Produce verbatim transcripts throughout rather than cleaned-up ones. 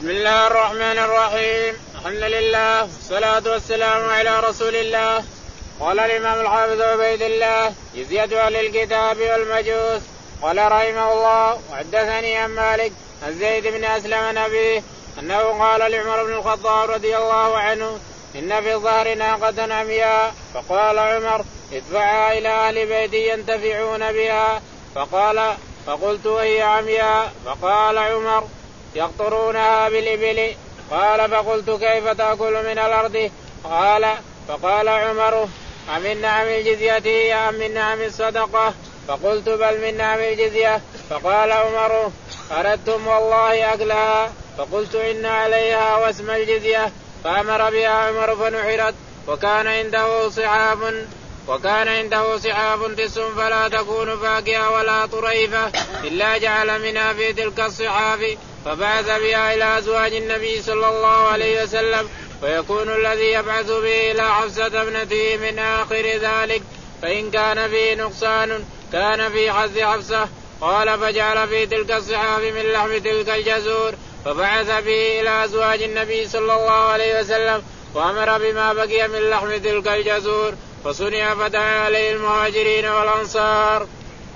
بسم الله الرحمن الرحيم. الحمد لله والصلاة والسلام على رسول الله. قال الإمام الحافظ عبيد الله جزية أهل الكتاب والمجوس. قال رحمه الله وحدثني عن مالك عن زيد بن أسلم نبيه أنه قال لعمر بن الخطاب رضي الله عنه إن في الظهر ناقة عمياء فقال عمر ادفعها إلى أهل بيتي ينتفعون بها. فقال فقلت وهي عمياء؟ فقال عمر يقطرونها بالإبل. قال فقلت كيف تأكل من الأرض؟ قال فقال عمر أمن نعم الجزية أم من نعم الصدقة؟ فقلت بل من نعم الجزية. فقال عمر أردتم والله أكلها؟ فقلت إن عليها واسم الجزية. فأمر بها عمر فنحرت وكان عنده صحاف وكان عنده صحاف تس فلا تكون فاكهة ولا طريفة إلا جعل منها في تلك الصحاف فبعث بها إلى أزواج النبي صلى الله عليه وسلم ويكون الذي يبعث به إلى حفصة ابنته من آخر ذلك فإن كان فيه نقصان كان في حظ حفصة. قال فجعل في تلك الصحاف من لحم تلك الجزور فبعث به إلى أزواج النبي صلى الله عليه وسلم وأمر بما بقي من لحم تلك الجزور فصنع فتح عليه المهاجرين والأنصار.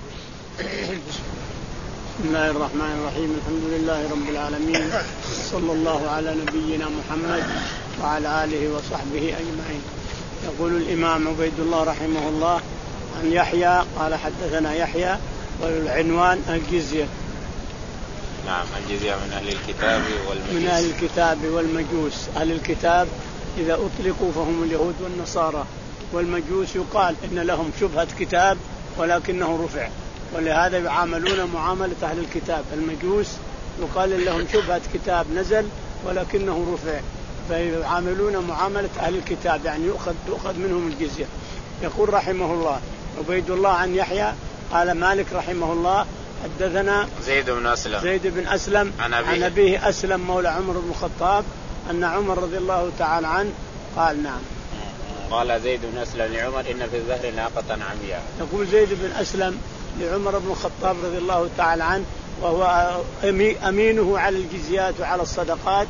بسم الله الرحمن الرحيم. الحمد لله رب العالمين صلى الله على نبينا محمد وعلى آله وصحبه أجمعين. يقول الإمام عبيد الله رحمه الله عن يحيى قال حدثنا يحيى والعنوان الجزية. نعم الجزية من أهل الكتاب والمجوس. من أهل الكتاب والمجوس. أهل الكتاب إذا أطلقوا فهم اليهود والنصارى، والمجوس يقال إن لهم شبهة كتاب ولكنه رفع، ولهذا يعاملون معاملة أهل الكتاب. المجوس يقال لهم شبهة كتاب نزل ولكنه رفع، فيعاملون معاملة أهل الكتاب يعني يؤخذ, يؤخذ منهم الجزية. يقول رحمه الله عبيد الله عن يحيى قال مالك رحمه الله حدثنا زيد بن أسلم زيد بن أسلم عن أبيه, عن أبيه أسلم مولى عمر بن الخطاب أن عمر رضي الله تعالى عنه قال نعم قال زيد بن أسلم لعمر إن في الظهر ناقة عمياء. يقول زيد بن أسلم لعمر بن الخطاب رضي الله تعالى عنه وهو أمينه على الجزيات وعلى الصدقات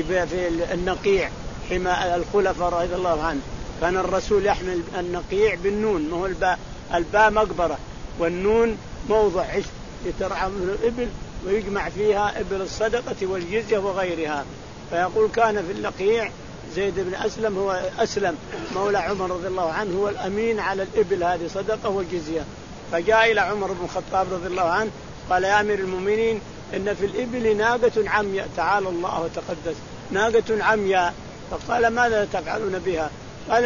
في النقيع حمى الخلفاء رضي الله عنه. كان الرسول يحمل النقيع بالنون، ما هو الباء، الباء مقبرة والنون موضع عشب يترعى من الإبل ويجمع فيها إبل الصدقة والجزية وغيرها. فيقول كان في النقيع زيد بن أسلم هو أسلم مولى عمر رضي الله عنه هو الأمين على الإبل هذه صدقة والجزية. فجاء إلى عمر بن الخطاب رضي الله عنه قال يا أمير المؤمنين إن في الإبل ناقة عمياء تعالى الله وتقدس ناقة عمياء. فقال ماذا تفعلون بها؟ قال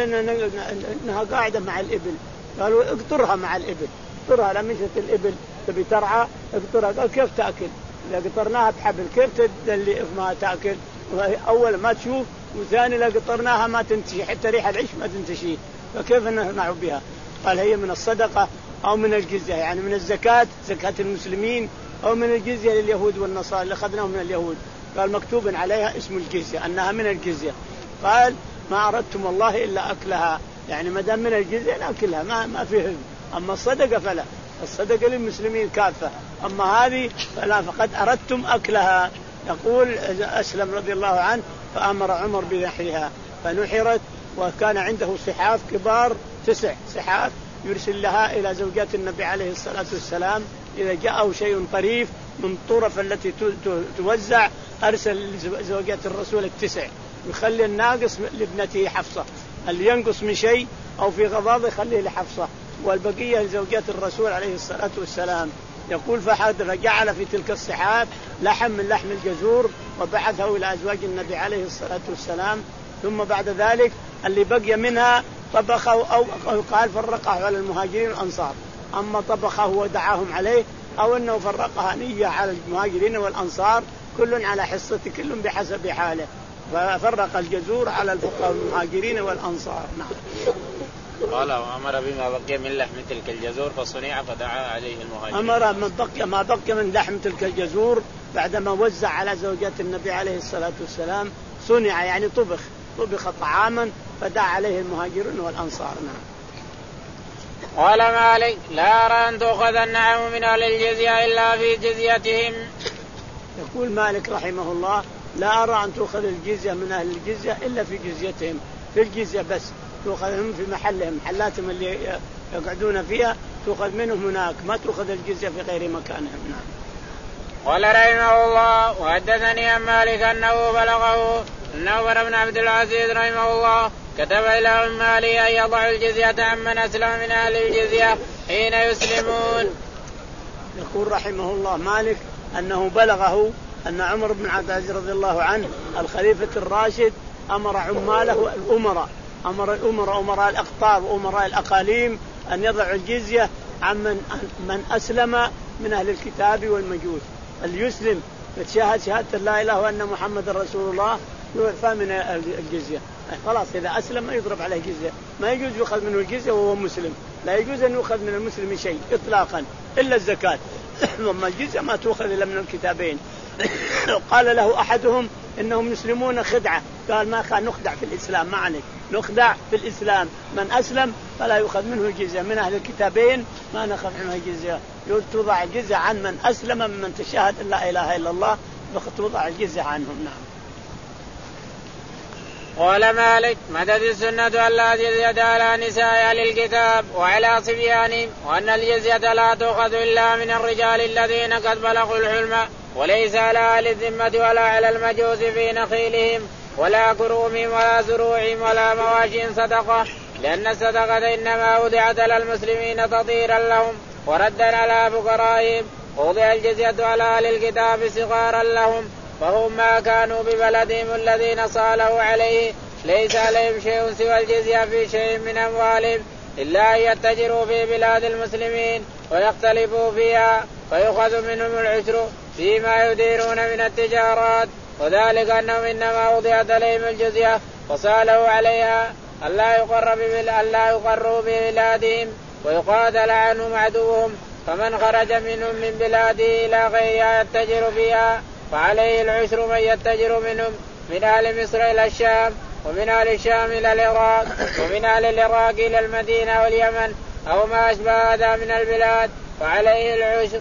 إنها قاعدة مع الإبل. قالوا اقطرها مع الإبل، اقطرها لمشت الإبل تبي ترعى اقطرها. قال كيف تأكل؟ إذا قطرناها بحبل كيف تدلي ما تأكل؟ أول ما تشوف، وثاني لا قطرناها ما تنتشي حتى ريح العيش ما تنتشي، فكيف نصنع بها؟ قال هي من الصدقة أو من الجزية، يعني من الزكاة زكاة المسلمين أو من الجزية لليهود والنصارى اللي أخذناه من اليهود. قال مكتوب عليها اسم الجزية أنها من الجزية. قال ما أردتم والله إلا أكلها، يعني ما دام من الجزية نأكلها ما ما فيه. أما الصدقة فلا، الصدقة للمسلمين كافة، أما هذه فلا، فقد أردتم أكلها. يقول أسلم رضي الله عنه فأمر عمر بنحرها فنحرت، وكان عنده صحاف كبار تسع صحاف يرسل لها إلى زوجات النبي عليه الصلاة والسلام إذا جاءه شيء طريف من طرف التي توزع أرسل زوجات الرسول التسع، يخلي الناقص لابنته حفصة، اللي ينقص من شيء أو في غضاضة يخليه لحفصة والبقية لزوجات الرسول عليه الصلاة والسلام. يقول فحدث فجعل في تلك الصحاف لحم من لحم الجزور وبعثه إلى أزواج النبي عليه الصلاة والسلام. ثم بعد ذلك اللي بقي منها طبخه أو قال فرقه على المهاجرين والأنصار، أما طبخه ودعاهم عليه أو أنه فرقها نية على المهاجرين والأنصار كل على حصة كل بحسب حاله، ففرق الجزور على الفقراء والمهاجرين والأنصار. نعم. قال وأمر بما بقي من لحم تلك الجزور فصنع فدعا عليه المهاجرين. أمر من بقي ما بقي من لحم تلك الجزور بعدما وزع على زوجات النبي عليه الصلاة والسلام صنع يعني طبخ طبخ طعاما فدعا عليه المهاجرين والأنصار. نعم. قال مالك لا أرى أن تؤخذ النعم من أهل الجزية إلا في جزيتهم. يقول مالك رحمه الله لا أرى أن تؤخذ الجزية من أهل الجزية إلا في جزيتهم، في الجزية بس تؤخذهم في محلهم، محلاتهم اللي يقعدون فيها تؤخذ منهم هناك، ما تؤخذ الجزية في غير مكانهم. نعم. قال رحمه الله وحدثني عن مالك أنه بلغه أن عمر بن عبد العزيز رحمه الله كتب إلى عماله أن يضع الجزية عمن أسلم من أهل الجزية حين يسلمون. يقول رحمه الله مالك أنه بلغه أن عمر بن عبد العزيز رضي الله عنه الخليفة الراشد أمر عماله الأمراء، أمر الأمراء أمراء الأقطار وأمراء الأقاليم أن يضعوا الجزية عمن من أسلم من أهل الكتاب والمجوس. اليسلم يتشهد شهادة لا إله وأن محمد رسول الله يعفى من الجزية، خلاص إذا أسلم ما يضرب عليه جزية، ما يجوز يؤخذ منه الجزية وهو مسلم، لا يجوز أن يؤخذ من المسلم شيء إطلاقا إلا الزكاة، وما الجزية ما تؤخذ إلا من الكتابين. قال له أحدهم إنهم يسلمون خدعة، قال ما كان نخدع في الإسلام، ما عليك نخدع في الإسلام، من أسلم فلا يؤخذ منه الجزية، من أهل الكتابين ما نأخذ منه الجزية، توضع الجزية عن من أسلم من تشهد أن لا إله إلا الله توضع الجزية عنهم. نعم. قال مالك مدد السنة أن لا جزية على نساء أهل الكتاب وعلى صبيانهم، وأن الجزية لا تؤخذ إلا من الرجال الذين قد بلغوا الحلم، وليس على أهل الذمة ولا على المجوس في نخيلهم ولا كرومهم ولا زروعهم ولا مواشين صدقة، لأن الصدقة إنما وضعت على المسلمين تطهيرا لهم وردا على فقرائهم، ووضع الجزية على أهل الكتاب صغارا لهم، فهم ما كانوا ببلدهم الذين صالوا عليه، ليس عليهم شيء سوى الجزية في شيء من أموالهم إلا أن يتجروا في بلاد المسلمين ويختلفوا فيها فيؤخذ منهم العشر فيما يديرون من التجارات، وذلك أنهم إنما وضعت عليهم الجزية وصالوا عليها ألا يقروا ببلادهم ويقاتل عنهم عدوهم، فمن خرج منهم من بلاده إلى غيرها يتجر فيها فعليه العشر من يتجر منهم من أهل مصر إلى الشام، ومن أهل الشام إلى العراق، ومن أهل العراق إلى المدينة واليمن أو ما أشبه هذا من البلاد فعليه العشر.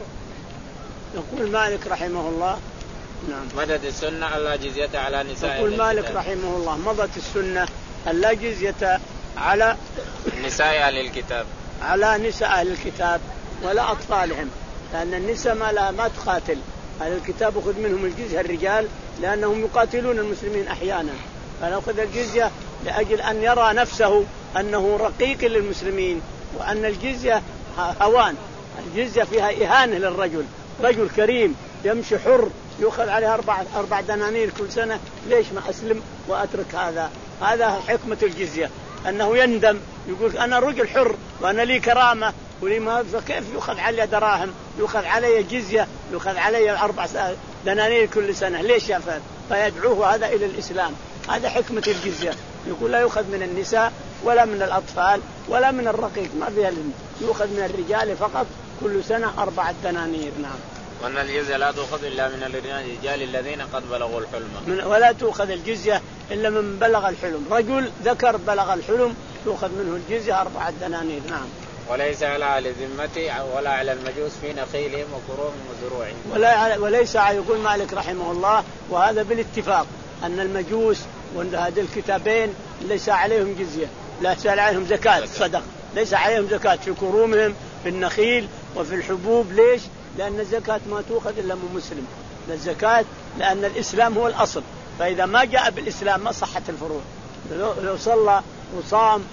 يقول مالك رحمه الله نعم مدد السنة ألا جزية على نساء. يقول مالك رحمه الله مضت السنة ألا جزية على نساء أهل الكتاب على نساء أهل الكتاب ولا أطفالهم، لأن النساء ما لا ما تقاتل، أهل الكتاب أخذ منهم الجزية الرجال لأنهم يقاتلون المسلمين أحيانا، فنأخذ الجزية لأجل أن يرى نفسه أنه رقيق للمسلمين، وأن الجزية هوان، الجزية فيها إهانة للرجل، رجل كريم يمشي حر يأخذ عليه أربع أربع دنانير كل سنة، ليش ما أسلم وأترك هذا؟ هذا حكمة الجزية، أنه يندم يقول أنا رجل حر وأنا لي كرامة ولي ما، فكيف يأخذ علي دراهم، يأخذ علي جزية، يأخذ علي أربع دنانير كل سنة، ليش يا فهد؟ فيدعوه هذا إلى الإسلام، هذا حكمة الجزية. يقول لا يأخذ من النساء ولا من الأطفال ولا من الرقيق، ما فيها، يأخذ من الرجال فقط كل سنة أربعة دنانير. نعم. وأن الجزية لا تؤخذ إلا من الرجال الذين قد بلغوا الحلم، ولا تؤخذ الجزية إلا من بلغ الحلم، رجل ذكر بلغ الحلم تؤخذ منه الجزية أربعة دنانير. نعم. وليس على أهل الذمة ولا على المجوس في نخيلهم وكرومهم وزروعهم، ولا وليس. يقول مالك رحمه الله وهذا بالاتفاق أن المجوس وهذه الكتابين ليس عليهم جزية، ليس عليهم زكاة صدق، ليس عليهم زكاة في كرومهم في النخيل وفي الحبوب. ليش؟ لأن الزكاة ما تؤخذ إلا من مسلم، الزكاة لأن الإسلام هو الأصل، فإذا ما جاء بالإسلام ما صحت الفروع، لو صلى وصام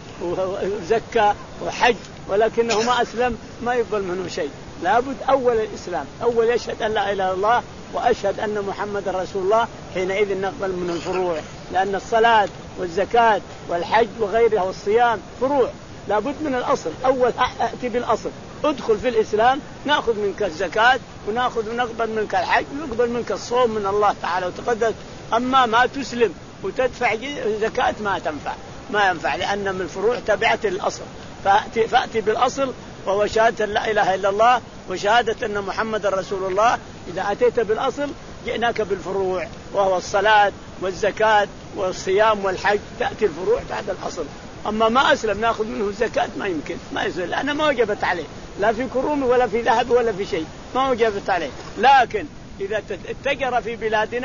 وزكى وحج ولكنه ما أسلم ما يقبل منه شيء، لابد أول الإسلام، أول يشهد أن لا إله إلا الله وأشهد أن محمد رسول الله، حينئذ نقبل منه الفروع، لأن الصلاة والزكاة والحج وغيرها والصيام فروع، لابد من الأصل، أول أأتي بالأصل، ادخل في الإسلام نأخذ منك الزكاة ونأخذ ونقبل منك الحج ونقبل منك الصوم من الله تعالى وتقدس. أما ما تسلم وتدفع زكاة ما تنفع، ما ينفع، لأن من الفروع تبعت الأصل، فأتي, فأتي بالأصل وهو شهادة لا إله إلا الله وشهادة أن محمد رسول الله. إذا أتيت بالأصل جئناك بالفروع وهو الصلاة والزكاة والصيام والحج، تأتي الفروع بعد الأصل. أما ما أسلم نأخذ منه الزكاة ما يمكن، ما يسلم، لأنه ما وجبت عليه لا في كرومه ولا في ذهب ولا في شيء، ما وجبت عليه. لكن إذا اتجر في بلادنا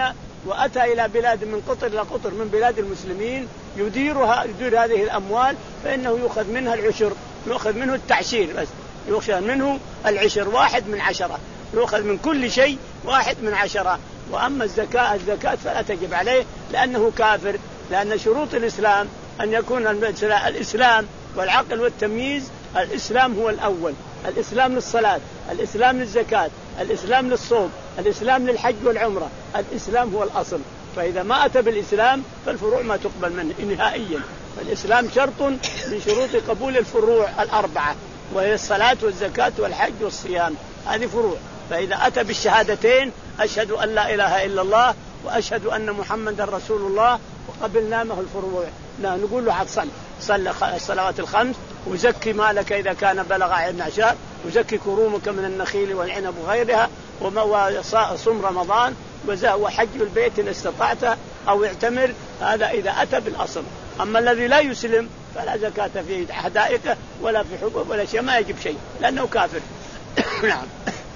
وأتى إلى بلاد من قطر إلى قطر من بلاد المسلمين يديرها يدير هذه الأموال فإنه يؤخذ منها العشر، يؤخذ منه التعشير بس، يؤخذ منه العشر واحد من عشرة، يؤخذ من كل شيء واحد من عشرة. وأما الزكاة الزكاة فلا تجب عليه لأنه كافر، لأن شروط الإسلام أن يكون الإسلام والعقل والتمييز. الإسلام هو الأول، الإسلام للصلاة، الإسلام للزكاة، الإسلام للصوم، الإسلام للحج والعمرة، الإسلام هو الأصل. فإذا ما أتى بالإسلام فالفروع ما تقبل منه نهائيا. فالإسلام شرط من شروط قبول الفروع الأربعة، وهي الصلاة والزكاة والحج والصيام، هذه فروع. فإذا أتى بالشهادتين أشهد أن لا إله إلا الله وأشهد أن محمدا رسول الله وقبلنا معه الفروع، لا نقول له صل صل الصلوات الخمس وزكي مالك إذا كان بلغ عشر عشر، وزكي كرومك من النخيل والعنب وغيرها، وصم رمضان، وحج البيت إن استطعت أو اعتمر. هذا إذا أتى بالأصل. أما الذي لا يسلم فلا زكاة في حدائقه ولا في حبوب ولا شيء، ما يجب شيء لأنه كافر. نعم.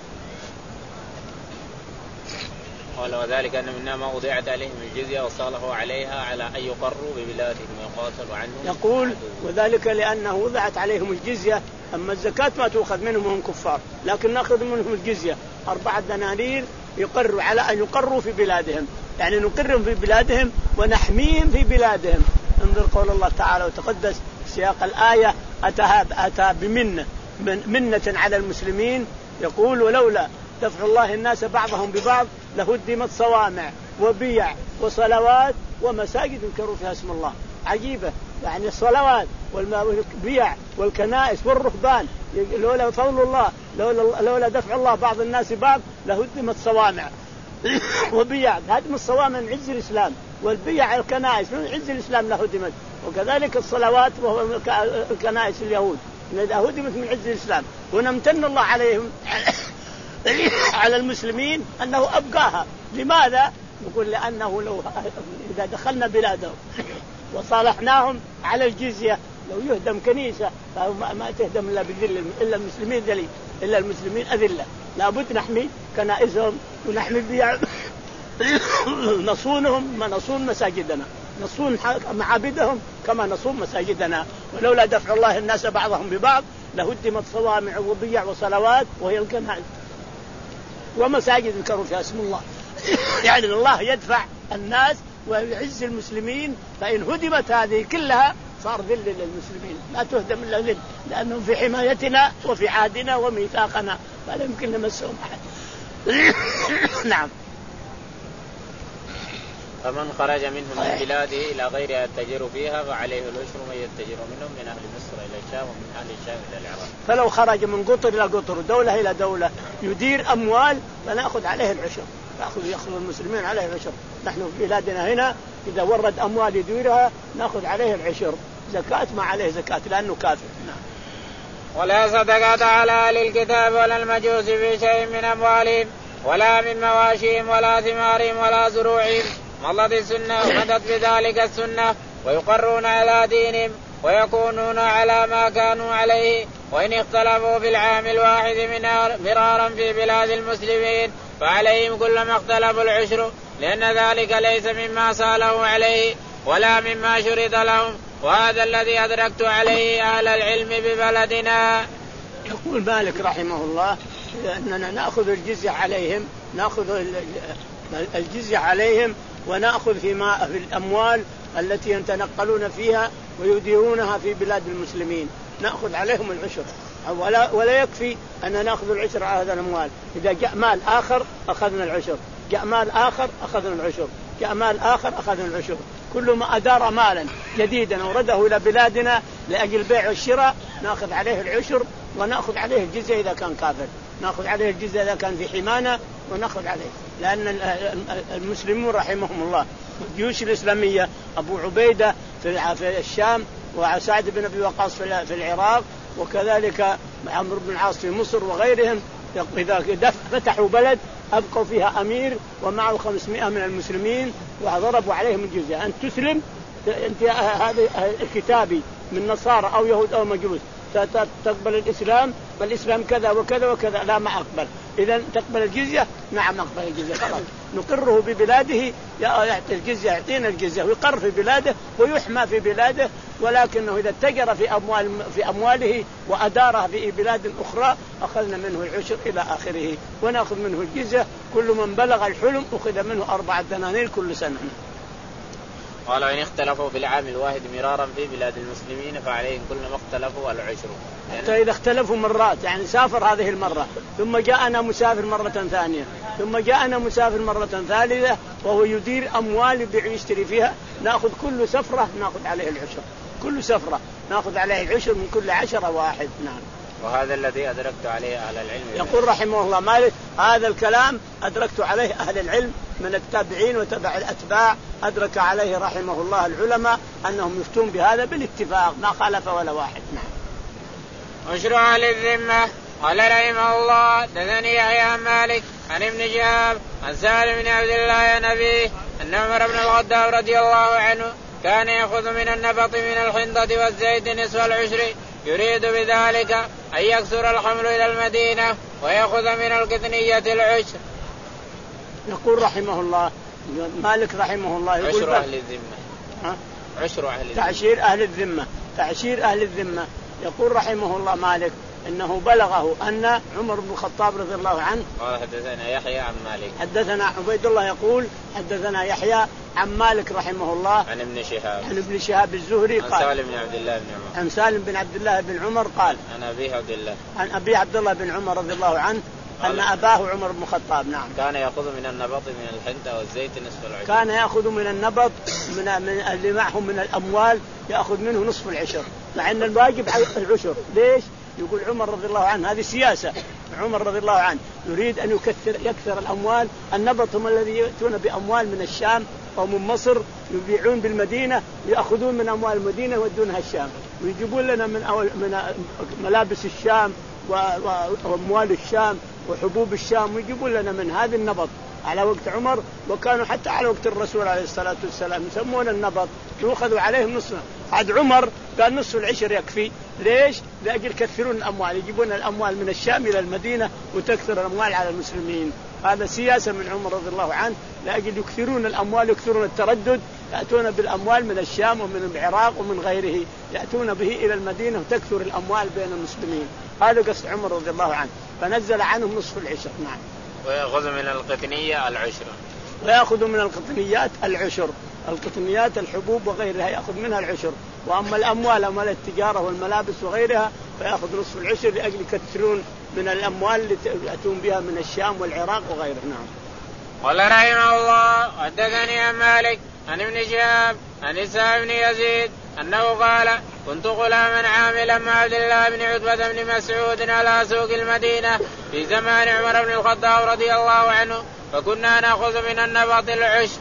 قال وذلك أن منها ما وضعت عليهم الجزية وصالحوا عليها على أن يقروا ببلادهم ويقاتلوا عنهم. يقول وذلك لأنه وضعت عليهم الجزية. أما الزكاة ما تؤخذ منهم وهم كفار، لكن نأخذ منهم الجزية أربعة دنانير يقروا على أن يقروا في بلادهم، يعني نقرهم في بلادهم ونحميهم في بلادهم. انظر قول الله تعالى وتقدس سياق الآية أتى أتى بمنة من منة على المسلمين. يقول ولولا دفع الله الناس بعضهم ببعض لهدمت صوامع وبيع وصلوات ومساجد يذكر فيها اسم الله. عجيبة، يعني الصلوات والبيع والكنائس والرهبان لولا فضل الله لولا, لولا دفع الله بعض الناس بعض لهدمت صوامع وبيع. هدم الصوامع من عز الإسلام، والبيع الكنائس من عز الإسلام لهدمت، وكذلك الصلوات وهو الكنائس اليهود هدمت من عز الإسلام. ونمتن الله عليهم على المسلمين أنه أبقاها. لماذا؟ نقول لأنه لو إذا دخلنا بلادهم وصالحناهم على الجزية لو يهدم كنيسة ما تهدم إلا بذل إلا المسلمين ذليل إلا المسلمين أذلة. لابد نحمي كنائسهم ونحمي بيع نصونهم ما نصون مساجدنا، نصون معابدهم كما نصون مساجدنا. ولولا دفع الله الناس بعضهم ببعض لهدمت صوامع وبيع وصلوات وهي الكنائس ومساجد يذكر فيها اسم الله. يعني الله يدفع الناس ويعز المسلمين، فإن هدمت هذه كلها صار ذل للمسلمين، لا تهدم إلا ذل، لأنهم في حمايتنا وفي عهدنا وميثاقنا فلا يمكن نمسهم أحد. نعم. فمن خرج منهم من بلاده إلى غيرها يتجر فيها فعليه العشر من يتجر منهم من أهل مصر إلى الشام ومن أهل الشام إلى العراق. فلو خرج من قطر إلى قطر دولة إلى دولة يدير أموال فنأخذ عليه العشر، نأخذ يأخذ المسلمين عليه العشر. نحن في بلادنا هنا إذا ورد أموال يديرها نأخذ عليه العشر، زكاة ما عليه زكاة لأنه كافر. نعم. ولا صدقة على أهل الكتاب ولا المجوس في شيء من أموالهم ولا من مواشيهم ولا ثمارهم ولا زروعهم، مضت السنة ومضت بذلك السنة، ويقرون على دينهم ويكونون على ما كانوا عليه، وإن اختلفوا في العام الواحد مرارا في بلاد المسلمين فعليهم كلما اختلفوا العشر، لأن ذلك ليس مما سالوا عليه ولا مما شرط لهم، وهذا الذي أدركت عليه أهل العلم ببلدنا. يقول مالك رحمه الله أننا نأخذ الجزية عليهم، نأخذ الجزية عليهم ونأخذ فيما في الأموال التي يتنقلون فيها ويديرونها في بلاد المسلمين، نأخذ عليهم العشر. ولا, ولا يكفي أن نأخذ العشر على هذا الأموال، إذا جاء مال آخر أخذنا العشر، جاء مال آخر أخذنا العشر، جاء مال آخر أخذنا العشر. كل ما أدار مالا جديدا ورده إلى بلادنا لأجل بيع والشراء نأخذ عليه العشر، ونأخذ عليه الجزية إذا كان كافر، نأخذ عليه الجزية إذا كان في حمانا ونأخذ عليه. لأن المسلمون رحمهم الله الجيوش الإسلامية أبو عبيدة في الشام وسعد بن أبي وقاص في العراق وكذلك عمرو بن العاص في مصر وغيرهم، إذا فتحوا بلد أبقوا فيها أمير ومعه خمسمائة من المسلمين وضربوا عليهم الجزية، أن تسلم أنت هذا كتابي من نصارى أو يهود أو مجوس تقبل الإسلام، فالإسلام كذا وكذا وكذا، لا ما أقبل، إذا تقبل الجزية، نعم أقبل الجزية خلاص. نقره ببلاده يعطي الجزية، يعطينا الجزية ويقر في بلاده ويحمى في بلاده، ولكنه إذا اتجر في أموال في أمواله وأدارها في بلاد أخرى أخذنا منه العشر إلى آخره، ونأخذ منه الجزية. كل من بلغ الحلم أخذ منه أربعة دنانير كل سنة. قال وإن اختلفوا في العام الواحد مرارا في بلاد المسلمين فعليهم كل ما اختلفوا العشر. حتى يعني إذا اختلفوا مرات، يعني سافر هذه المرة ثم جاءنا مسافر مرة ثانية ثم جاءنا مسافر مرة ثالثة وهو يدير أموال يبيع ويشتري فيها، نأخذ كل سفرة نأخذ عليه العشر، كل سفرة نأخذ عليه العشر من كل عشرة واحد. نعم. وهذا الذي أدركت عليه أهل العلم. يقول رحمه الله مالك هذا الكلام أدركت عليه أهل العلم من التابعين وتبع الأتباع، أدرك عليه رحمه الله العلماء أنهم يفتون بهذا بالاتفاق ما خالف ولا واحد. نعم. عشر أهل الذمة. قال رحمه الله دثني يحيى عن مالك عن ابن شهاب عن سالم بن عبد الله عن أبيه أن عمر بن الخطاب رضي الله عنه كان يأخذ من النبط من الحنطة والزيت نصف العشر، يريد بذلك أن يكثر الحمل إلى المدينة ويأخذ من القطنية العشر. يقول رحمه الله مالك رحمه الله يقول عشر أهل الذمة. ها؟ عشر أهل الذمة. تعشير أهل الذمة. تعشير أهل الذمة. يقول رحمه الله مالك إنه بلغه أن عمر بن الخطاب رضي الله عنه قال حدثنا يحيى عن مالك حدثنا عبيد الله يقول حدثنا يحيى عن مالك رحمه الله عن ابن شهاب عن ابن شهاب الزهري عن قال سالم بن عبد الله بن عمر عن سالم بن عبد الله بن عمر قال عن أبي عبد الله عن أبي عبد الله بن عمر رضي الله عنه أن أباه عمر بن الخطاب نعم كان يأخذ من النبط من الحنطة والزيت نصف العشر. كان يأخذ من النبط من, من اللي معهم من الأموال يأخذ منه نصف العشر، مع أن الواجب العشر. ليش؟ يقول عمر رضي الله عنه هذه سياسة. عمر رضي الله عنه يريد أن يكثر يكثر الأموال. النبط هم الذي يأتون بأموال من الشام أو من مصر يبيعون بالمدينة، يأخذون من أموال المدينة يودونها الشام، ويجيبون لنا من أول من ملابس الشام وأموال الشام وحبوب الشام، ويجيبون لنا من هذا النبط على وقت عمر، وكانوا حتى على وقت الرسول عليه الصلاة والسلام يسمون النبط، يأخذوا عليهم نصف. عاد عمر قال نصف العشر يكفي. ليش؟ لأجل يكثرون الأموال، يجيبون الأموال من الشام إلى المدينة وتكثر الأموال على المسلمين. هذا سياسة من عمر رضي الله عنه لأجل يكثرون الأموال، يكثرون التردد، يأتون بالأموال من الشام ومن العراق ومن غيره، يأتون به إلى المدينة وتكثر الأموال بين المسلمين. هذا قصد عمر رضي الله عنه، فنزل عنهم نصف العشر. نعم. ويأخذ من القطنية العشر. ويأخذ من القطنيات العشر، القطنيات الحبوب وغيرها يأخذ منها العشر، وأما الأموال أموال التجارة والملابس وغيرها فيأخذ نصف العشر لأجل يكثرون من الأموال اللي يأتون بها من الشام والعراق وغيره. نعم. قال رحمه الله حدثني عن مالك عن ابن شهاب عن إسحاق بن يزيد أنه قال كنت غلاما عاملا مع عبد الله بن عتبة بن مسعود على سوق المدينة في زمان عمر بن الخطاب رضي الله عنه، فكنا نأخذ من النبط العشر.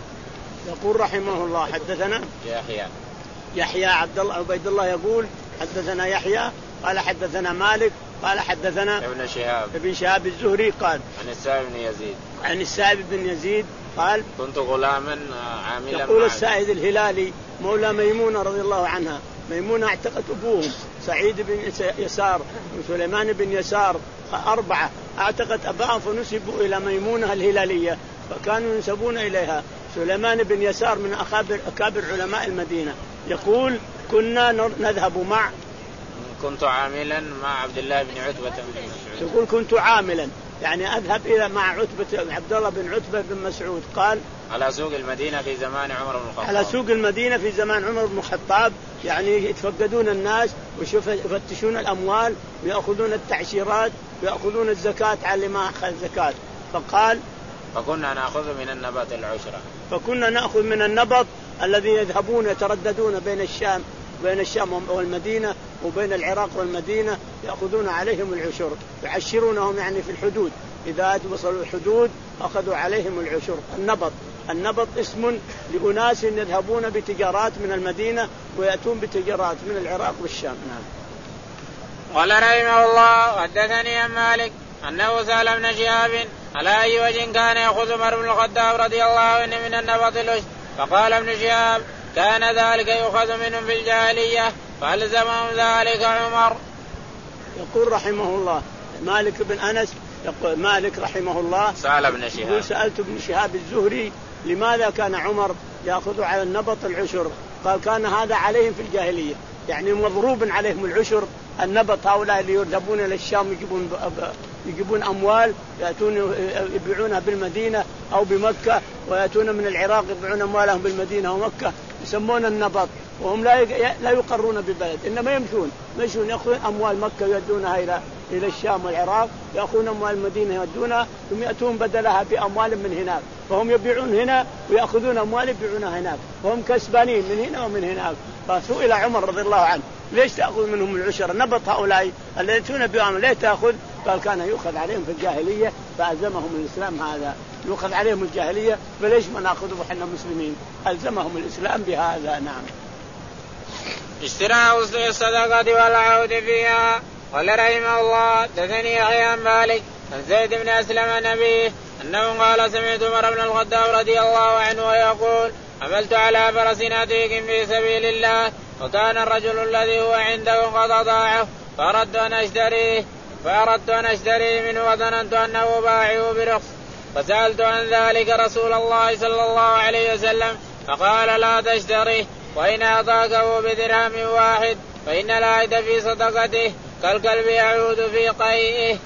يقول رحمه الله حدثنا يحيى يحيى عبد الله عبيد الله يقول حدثنا يحيى قال حدثنا مالك قال حدثنا ابن شهاب ابن شهاب الزهري قال عن السائب بن يزيد عن السائب بن يزيد قال كنت غلاما عاملا. يقول السائد الهلالي مولى ميمونة رضي الله عنها، ميمونة اعتقت أبوهم سعيد بن يسار وسليمان بن يسار، أربعة اعتقت أباهم فنسبوا إلى ميمونة الهلالية فكانوا ينسبون إليها. سليمان بن يسار من أكابر أكابر علماء المدينة. يقول كنا نذهب مع كنت عاملا مع عبد الله بن عتبة بن مسعود. يقول كنت عاملا يعني أذهب إلى مع عتبة عبد الله بن عتبة بن مسعود. قال على سوق المدينة في زمان عمر بن الخطاب. على سوق المدينة في زمان عمر بن الخطاب يعني يتفقدون الناس ويفتشون الأموال ويأخذون التعشيرات ويأخذون الزكاة على ما أخذ زكاة. فقال فكنا نأخذ من النبط العشرة. فكنا نأخذ من النبط الذي يذهبون يترددون بين الشام بين الشام والمدينة وبين العراق والمدينة يأخذون عليهم العشر، يعشرونهم يعني في الحدود، إذا وصلوا الحدود أخذوا عليهم العشر. النبط النبط اسم لأناس يذهبون بتجارات من المدينة ويأتون بتجارات من العراق والشام. نعم. قال رحمه الله حدثني عن مالك أنه سأل ابن شهاب على أي وجه كان يأخذ عمر بن الخطاب رضي الله عنه من النبط العشر، فقال ابن شهاب كان ذلك يؤخذ منهم في الجاهلية فألزمهم ذلك عمر. يقول رحمه الله مالك بن أنس يقول مالك رحمه الله سأل ابن شهاب سألت ابن شهاب الزهري لماذا كان عمر يأخذ على النبط العشر؟ قال كان هذا عليهم في الجاهلية، يعني مضروب عليهم العشر النبط. هؤلاء اللي يذهبون إلى الشام يجيبون يجيبون أموال يأتون يبيعونها بالمدينة أو بمكة، ويأتون من العراق يبيعون أموالهم بالمدينة ومكة، يسمون النبط. وهم لا لا يقرون ببلد، إنما يمشون يمشون يأخذون أموال مكة يودونها إلى إلى الشام والعراق، يأخذون أموال المدينة يودونها، ثم يأتون بدلها بأموال من هناك، فهم يبيعون هنا ويأخذون أموال يبيعونها هناك، وهم كسبانين من هنا ومن هناك. فسئل عمر رضي الله عنه ليش تأخذ منهم العشر؟ نبط هؤلاء الذين يأتون بأموال ليه تأخذ؟ قال كان يؤخذ عليهم في الجاهلية فألزمهم الإسلام هذا، يؤخذ عليهم الجاهلية فليش ما نأخذه وحنا مسلمين؟ ألزمهم الإسلام بهذا. نعم. اشتراء الصدقة والعود فيها. قال رحمه الله دثني يحيى عن مالك عن زيد بن أسلم عن أبيه أنه قال سمعت عمر بن الخطاب رضي الله عنه ويقول عملت على فرس عتيق في سبيل الله، وكان الرجل الذي هو عنده قد أضاعه فأردت أن أشتريه فأردت أن أشتريه منه وظننت أنه باعه برخص، فسألت عن ذلك رسول الله صلى الله عليه وسلم فقال لا تشتريه، وإن أعطاكه بدرهم واحد فإن العائد في صدقته كالكلب يعود في قيئه.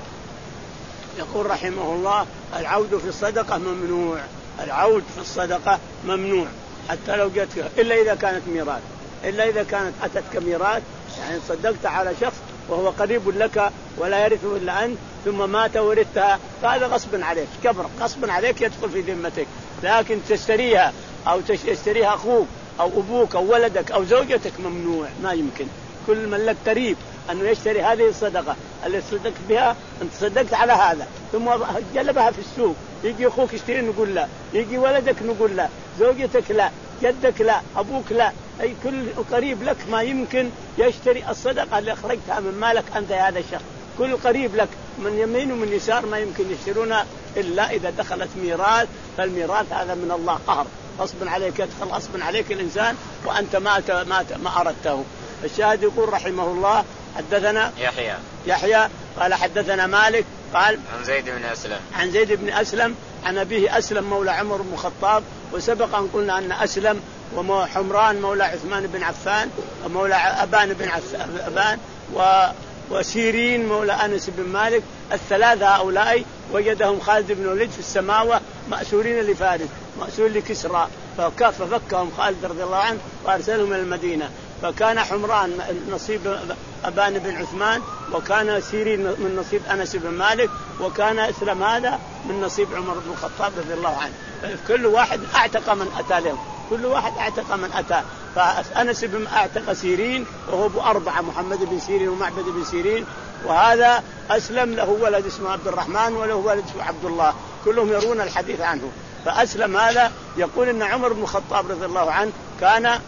يقول رحمه الله العود في الصدقة ممنوع، العود في الصدقة ممنوع حتى لو جت إلا إذا كانت ميراث، إلا إذا كانت أتتك ميراث، يعني صدقت على شخص وهو قريب لك ولا يرثه إلا أنت ثم مات ورثتها، فهذا غصب عليك كبر، غصب عليك يدخل في ذمتك. لكن تشتريها أو تشتريها أخوك أو أبوك أو ولدك أو زوجتك ممنوع، ما يمكن. كل من لك قريب أنه يشتري هذه الصدقة اللي صدقت بها، أنت صدقت على هذا ثم جلبها في السوق، يجي أخوك يشتري نقول لا، يجي ولدك نقول لا، زوجتك لا، جدك لا، أبوك لا، أي كل قريب لك ما يمكن يشتري الصدقة اللي أخرجتها من مالك أنت هذا الشخص. كل قريب لك من يمين ومن يسار ما يمكن يشترونها إلا إذا دخلت ميراث، فالميراث هذا من الله قهر، غصبا عليك يدخل غصبا عليك الإنسان وأنت ما ما ما أردته. الشاهد يقول رحمه الله حدثنا يحيى يحيى قال حدثنا مالك قال عن زيد بن أسلم عن زيد بن أسلم عن أبيه أسلم مولى عمر بن الخطاب، وسبق أن قلنا أن أسلم وحمران مولى عثمان بن عفان ومولى أبان بن عفان و وسيرين مولى أنس بن مالك، الثلاثة هؤلاء وجدهم خالد بن الوليد في السماوة مأسورين لفارس مأسور لكسرى، ففكهم خالد رضي الله عنه وأرسلهم إلى المدينة. فكان حمران نصيب أبان بن عثمان، وكان سيرين من نصيب أنس بن مالك، وكان أسلم هذا من نصيب عمر بن الخطاب رضي الله عنه. كل واحد أعتق من أتى لهم، كل واحد أعتق من أتى. فأنس بن أعتق سيرين وهو أبو أربعة، محمد بن سيرين ومعبد بن سيرين، وهذا أسلم له ولد اسمه عبد الرحمن وله ولد اسمه عبد الله، كلهم يرون الحديث عنه. فأسلم هذا يقول إن عمر بن الخطاب رضي الله عنه كان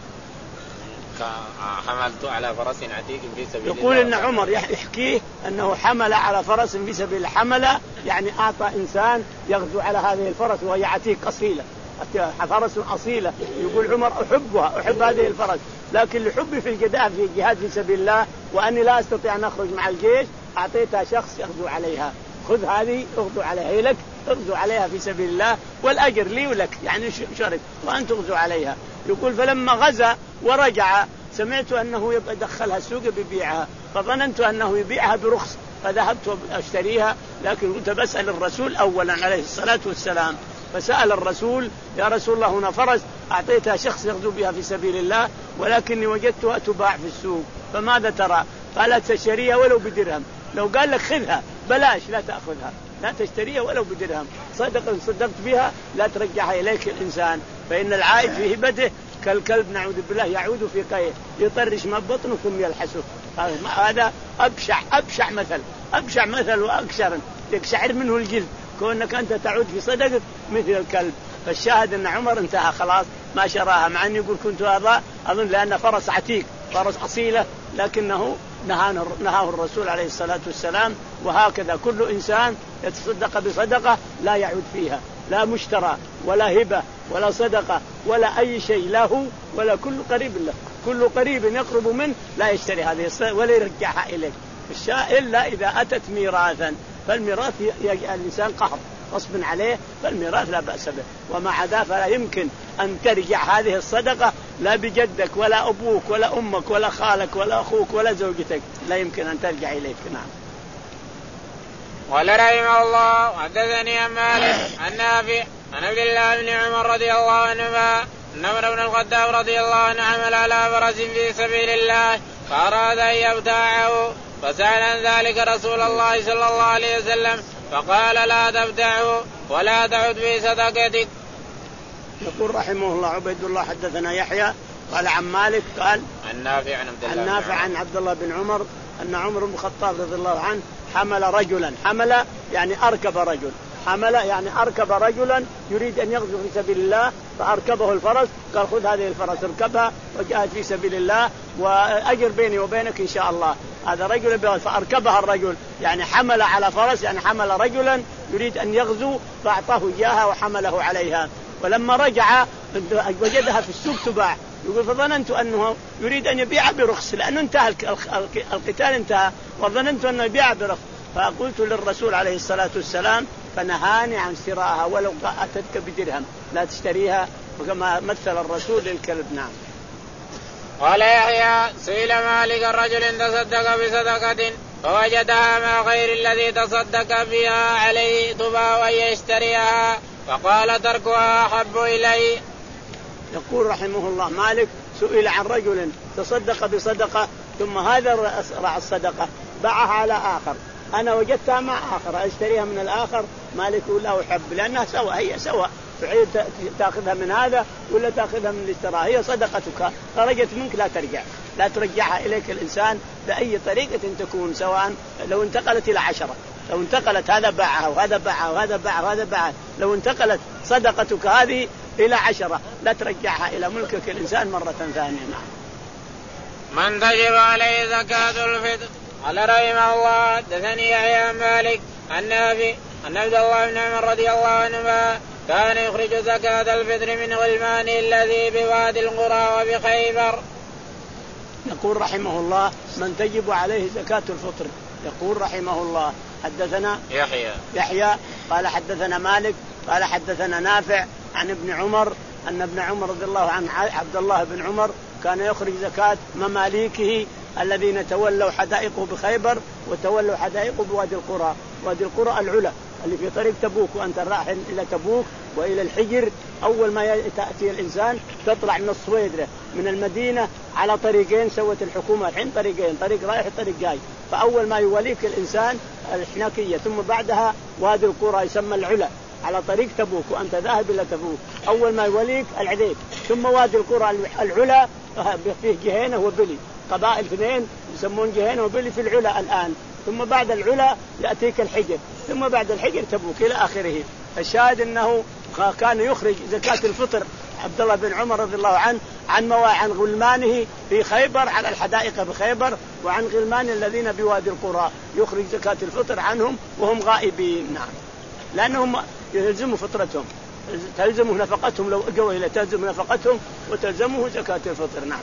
حملت على فرس عتيق في سبيل الله. يقول إن عمر يحكيه أنه حمل على فرس في سبيل الله، حمل يعني أعطى إنسان يغزو على هذه الفرس وهي عتيق أصيلة، فرس أصيلة. يقول عمر أحبها، أحب هذه الفرس، لكن لحبي في الجهاد في الجهاد في سبيل الله وأني لا أستطيع أن أخرج مع الجيش أعطيتها شخص يغزو عليها، خذ هذه اغزو عليها، هي لك اغزو عليها في سبيل الله والأجر لي ولك، يعني شرك وأن تغزو عليها. يقول فلما غزا ورجع سمعت أنه يبقى دخلها السوق بيبيعها، فظننت أنه يبيعها برخص فذهبت أشتريها، لكن كنت بسأل الرسول أولا عليه الصلاة والسلام، فسأل الرسول يا رسول الله هنا فرس أعطيتها شخص يغزو بها في سبيل الله ولكني وجدتها تباع في السوق فماذا ترى؟ قالت تشتريها ولو بدرهم. لو قال لك خذها بلاش لا تأخذها، لا تشتريها ولو بدرهم، صدق صدقت بها لا ترجعها إليك الإنسان، فإن العائد في هبته كالكلب نعوذ بالله يعود في قيه يطرش ما بطنه ثم يلحسه. هذا أبشع أبشع مثل أبشع مثل وأكثر يقشعر منه الجلد كونك أنت تعود في صدقك مثل الكلب. فالشاهد أن عمر انتهى خلاص ما شراها، مع أن يقول كنت هذا أظن لأن فرس عتيق فرس أصيلة، لكنه نهاه الرسول عليه الصلاة والسلام. وهكذا كل إنسان يتصدق بصدقة لا يعود فيها، لا مشترى ولا هبة ولا صدقة ولا أي شيء له ولا كل قريب له، كل قريب يقرب منه لا يشتري هذه الصدقة ولا يرجعها إليك إلا إذا أتت ميراثا، فالميراث الإنسان قهر غصب عليه، فالميراث لا بأس به. وما عدا فلا يمكن أن ترجع هذه الصدقة لا بجدك ولا أبوك ولا أمك ولا خالك ولا أخوك ولا زوجتك، لا يمكن أن ترجع إليك. نعم. قال رحمه الله حدثني عن مالك عن نافع عن عبد الله بن عمر رضي الله عنهما أن عمر بن الخطاب رضي الله عنه عمل على فرس في سبيل الله فأراد أن يبتاعه فسأل عن ذلك رسول الله صلى الله عليه وسلم فقال لا تبتعه ولا تعد في صدقتك. يقول رحمه الله عبيد الله حدثنا يحيى قال عن مالك قال عن نافع عن عبد الله عن نافع عن عبد الله بن عمر أن عمر بن الخطاب رضي الله عنه حمل رجلا، حمل يعني أركب رجل، حمل يعني أركب رجلا يريد أن يغزو في سبيل الله فأركبه الفرس، قال خذ هذه الفرس اركبها وجاهد في سبيل الله وأجر بيني وبينك إن شاء الله. هذا رجل فأركبها الرجل يعني حمل على فرس، يعني حمل رجلا يريد أن يغزو فأعطاه إياها وحمله عليها. ولما رجع وجدها في السوق تباع، يقول فظننت أنه يريد أن يبيع برخص لأنه انتهى القتال انتهى وظننت أنه يبيع برخص، فقلت للرسول عليه الصلاة والسلام فنهاني عن شرائها ولو أتتك بدرهم لا تشتريها، وكما مثل الرسول للكلب. نعم. قال يحيى سئل مالك الرجل تصدق بصدقة فوجدها مع غير الذي تصدق بها عليه تباع أن يشتريها فقال تركها أحب إلي. يقول رحمه الله مالك سئل عن رجل تصدق بصدقة ثم هذا رع الصدقة باعها على آخر، أنا وجدتها مع آخر أشتريها من الآخر، مالك لا أحب لأنها سوا، هي سوا، تعيد تأخذها من هذا ولا تأخذها من الاشتراء، هي صدقتك خرجت منك لا ترجع، لا ترجعها إليك الإنسان بأي طريقة تكون، سواء لو انتقلت إلى عشرة، لو انتقلت هذا باعها وهذا باعها وهذا باعها وهذا باعها، لو انتقلت صدقتك هذه إلى عشرة لا ترجعها إلى ملكك الإنسان مرة ثانية. من تجب عليه زكاة الفطر. قال رحمه الله حدثني يحيى عن مالك عن نافع أن عبد الله بن عمر رضي الله عنهما كان يخرج زكاة الفطر من غلمانه الذي بوادي القرى وبخيبر. يقول رحمه الله من تجب عليه زكاة الفطر. يقول رحمه الله حدثنا يحيى يحيى قال حدثنا مالك قال حدثنا نافع عن ابن عمر أن ابن عمر رضي الله عنه عبد الله بن عمر كان يخرج زكاة مماليكه الذين تولوا حدائقه بخيبر وتولوا حدائقه بوادي القرى. وادي القرى العلا اللي في طريق تبوك، وأنت رايح إلى تبوك وإلى الحجر أول ما تأتي الإنسان تطلع من الصويدرة من المدينة على طريقين سوت الحكومة الحين، طريقين، طريق رايح وطريق جاي، فأول ما يوليك الإنسان الحناكية ثم بعدها وادي القرى يسمى العلا على طريق تبوك وأنت ذاهب إلى تبوك، أول ما يوليك العديد، ثم وادي القرى العلا فيه جهينة وبلي، قبائل اثنين يسمون جهينة وبلي في العلا الآن، ثم بعد العلا يأتيك الحجر، ثم بعد الحجر تبوك إلى آخره. الشاهد أنه كان يخرج زكاة الفطر عبد الله بن عمر رضي الله عنه عن مواعن عن غلمانه في خيبر على الحدائق بخيبر وعن غلمان الذين بوادي القرى، يخرج زكاة الفطر عنهم وهم غائبين. نعم، لأنهم يلزموا فطرتهم، تلزمه نفقتهم، لو أجوا إلى تلزم نفقتهم وتلزمه زكاة الفطر. نعم.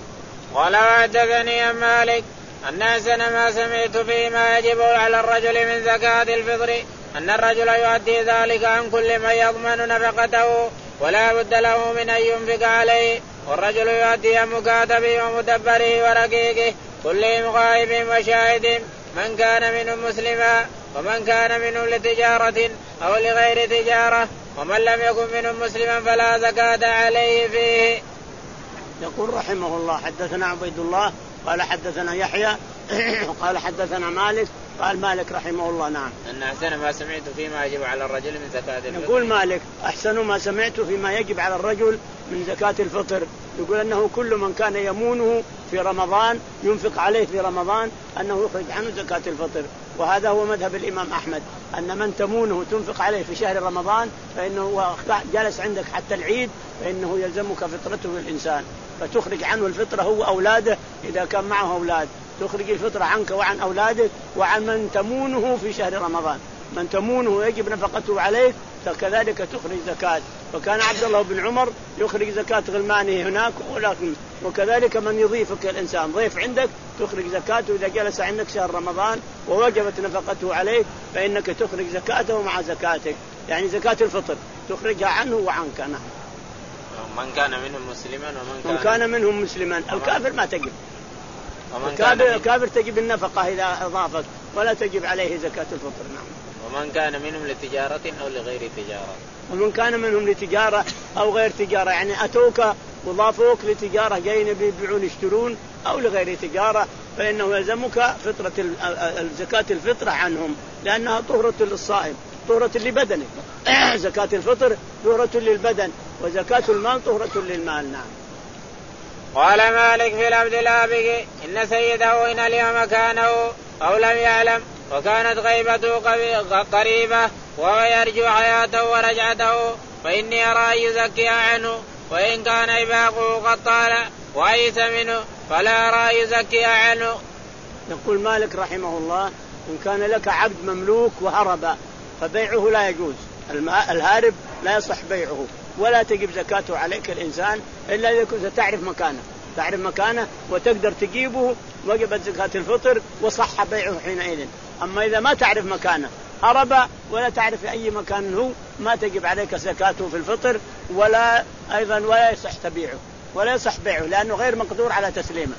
ولا حدثني عن مالك أن أحسن ما سمعت فيما يجب على الرجل من زكاة الفطر أن الرجل يؤدي ذلك عن كل من يضمن نفقته ولا بد له من أن ينفق عليه، والرجل يؤدي عن مكاتبه ومدبره ورقيقه كلهم غائب وشاهد من كان منهم مسلما ومن كان منهم لتجارة أو لغير تجارة، ومن لم يكن منهم مسلما فلا زكاة عليه فيه. يقول رحمه الله حدثنا عبيد الله قال حدثنا يحيى قال حدثنا مالك قال مالك رحمه الله نعم أن أحسن ما سمعت فيما يجب على الرجل من زكاة الفطر. يقول مالك أحسن ما سمعت فيما يجب على الرجل من زكاة الفطر، يقول أنه كل من كان يمونه في رمضان ينفق عليه في رمضان أنه يخرج عنه زكاة الفطر، وهذا هو مذهب الإمام أحمد أن من تمونه تنفق عليه في شهر رمضان فإنه جالس عندك حتى العيد فإنه يلزمك فطرته الإنسان، فتخرج عنه الفطرة هو أولاده إذا كان معه أولاد، تخرج الفطرة عنك وعن أولادك وعن من تمونه في شهر رمضان، من تمونه يجب نفقته عليك فكذلك تخرج زكاة. وكان عبد الله بن عمر يخرج زكاة غلمانه هناك، ولكن وكذلك من يضيفك الإنسان ضيف عندك تخرج زكاته إذا جلس عندك شهر رمضان ووجبت نفقته عليك فإنك تخرج زكاته مع زكاتك، يعني زكاة الفطر تخرجها عنه وعنك. نعم. من كان منهم مسلما ومن كان, من كان منهم مسلما. الكافر ما تجب، الكافر, الكافر تجب النفقة إذا أضافت ولا تجب عليه زكاة الفطر. نعم. ومن كان منهم لتجارة أو لغير تجارة. ومن كان منهم لتجارة أو غير تجارة، يعني أتوك وضافوك لتجارة جايين بيبيعون يشترون أو لغير تجارة فإنه يلزمك فطرة الزكاة الفطرة عنهم لأنها طهرة للصائم طهرة لبدنه. زكاة الفطر طهرة للبدن وزكاة المال طهرة للمال. نعم. قال مالك في العبد الآبق إن سيده إن اليوم مكانه أو لم يعلم وكانت غيبته قريبة ويرجو حياته ورجعته فإني أرى أن يزكي عنه، وإن كان إباقه قد طال وعيس منه فلا أرى أن يزكي عنه. يقول مالك رحمه الله إن كان لك عبد مملوك وهرب فبيعه لا يجوز، الهارب لا يصح بيعه ولا تجب زكاته عليك الإنسان إلا إذا كنت تعرف مكانه تعرف مكانه وتقدر تجيبه وجبت زكاة الفطر وصح بيعه حينئذ. أما إذا ما تعرف مكانه هرب ولا تعرف في أي مكان هو ما تجب عليك زكاته في الفطر ولا أيضا ولا يصح تبيعه ولا يصح بيعه لأنه غير مقدور على تسليمه.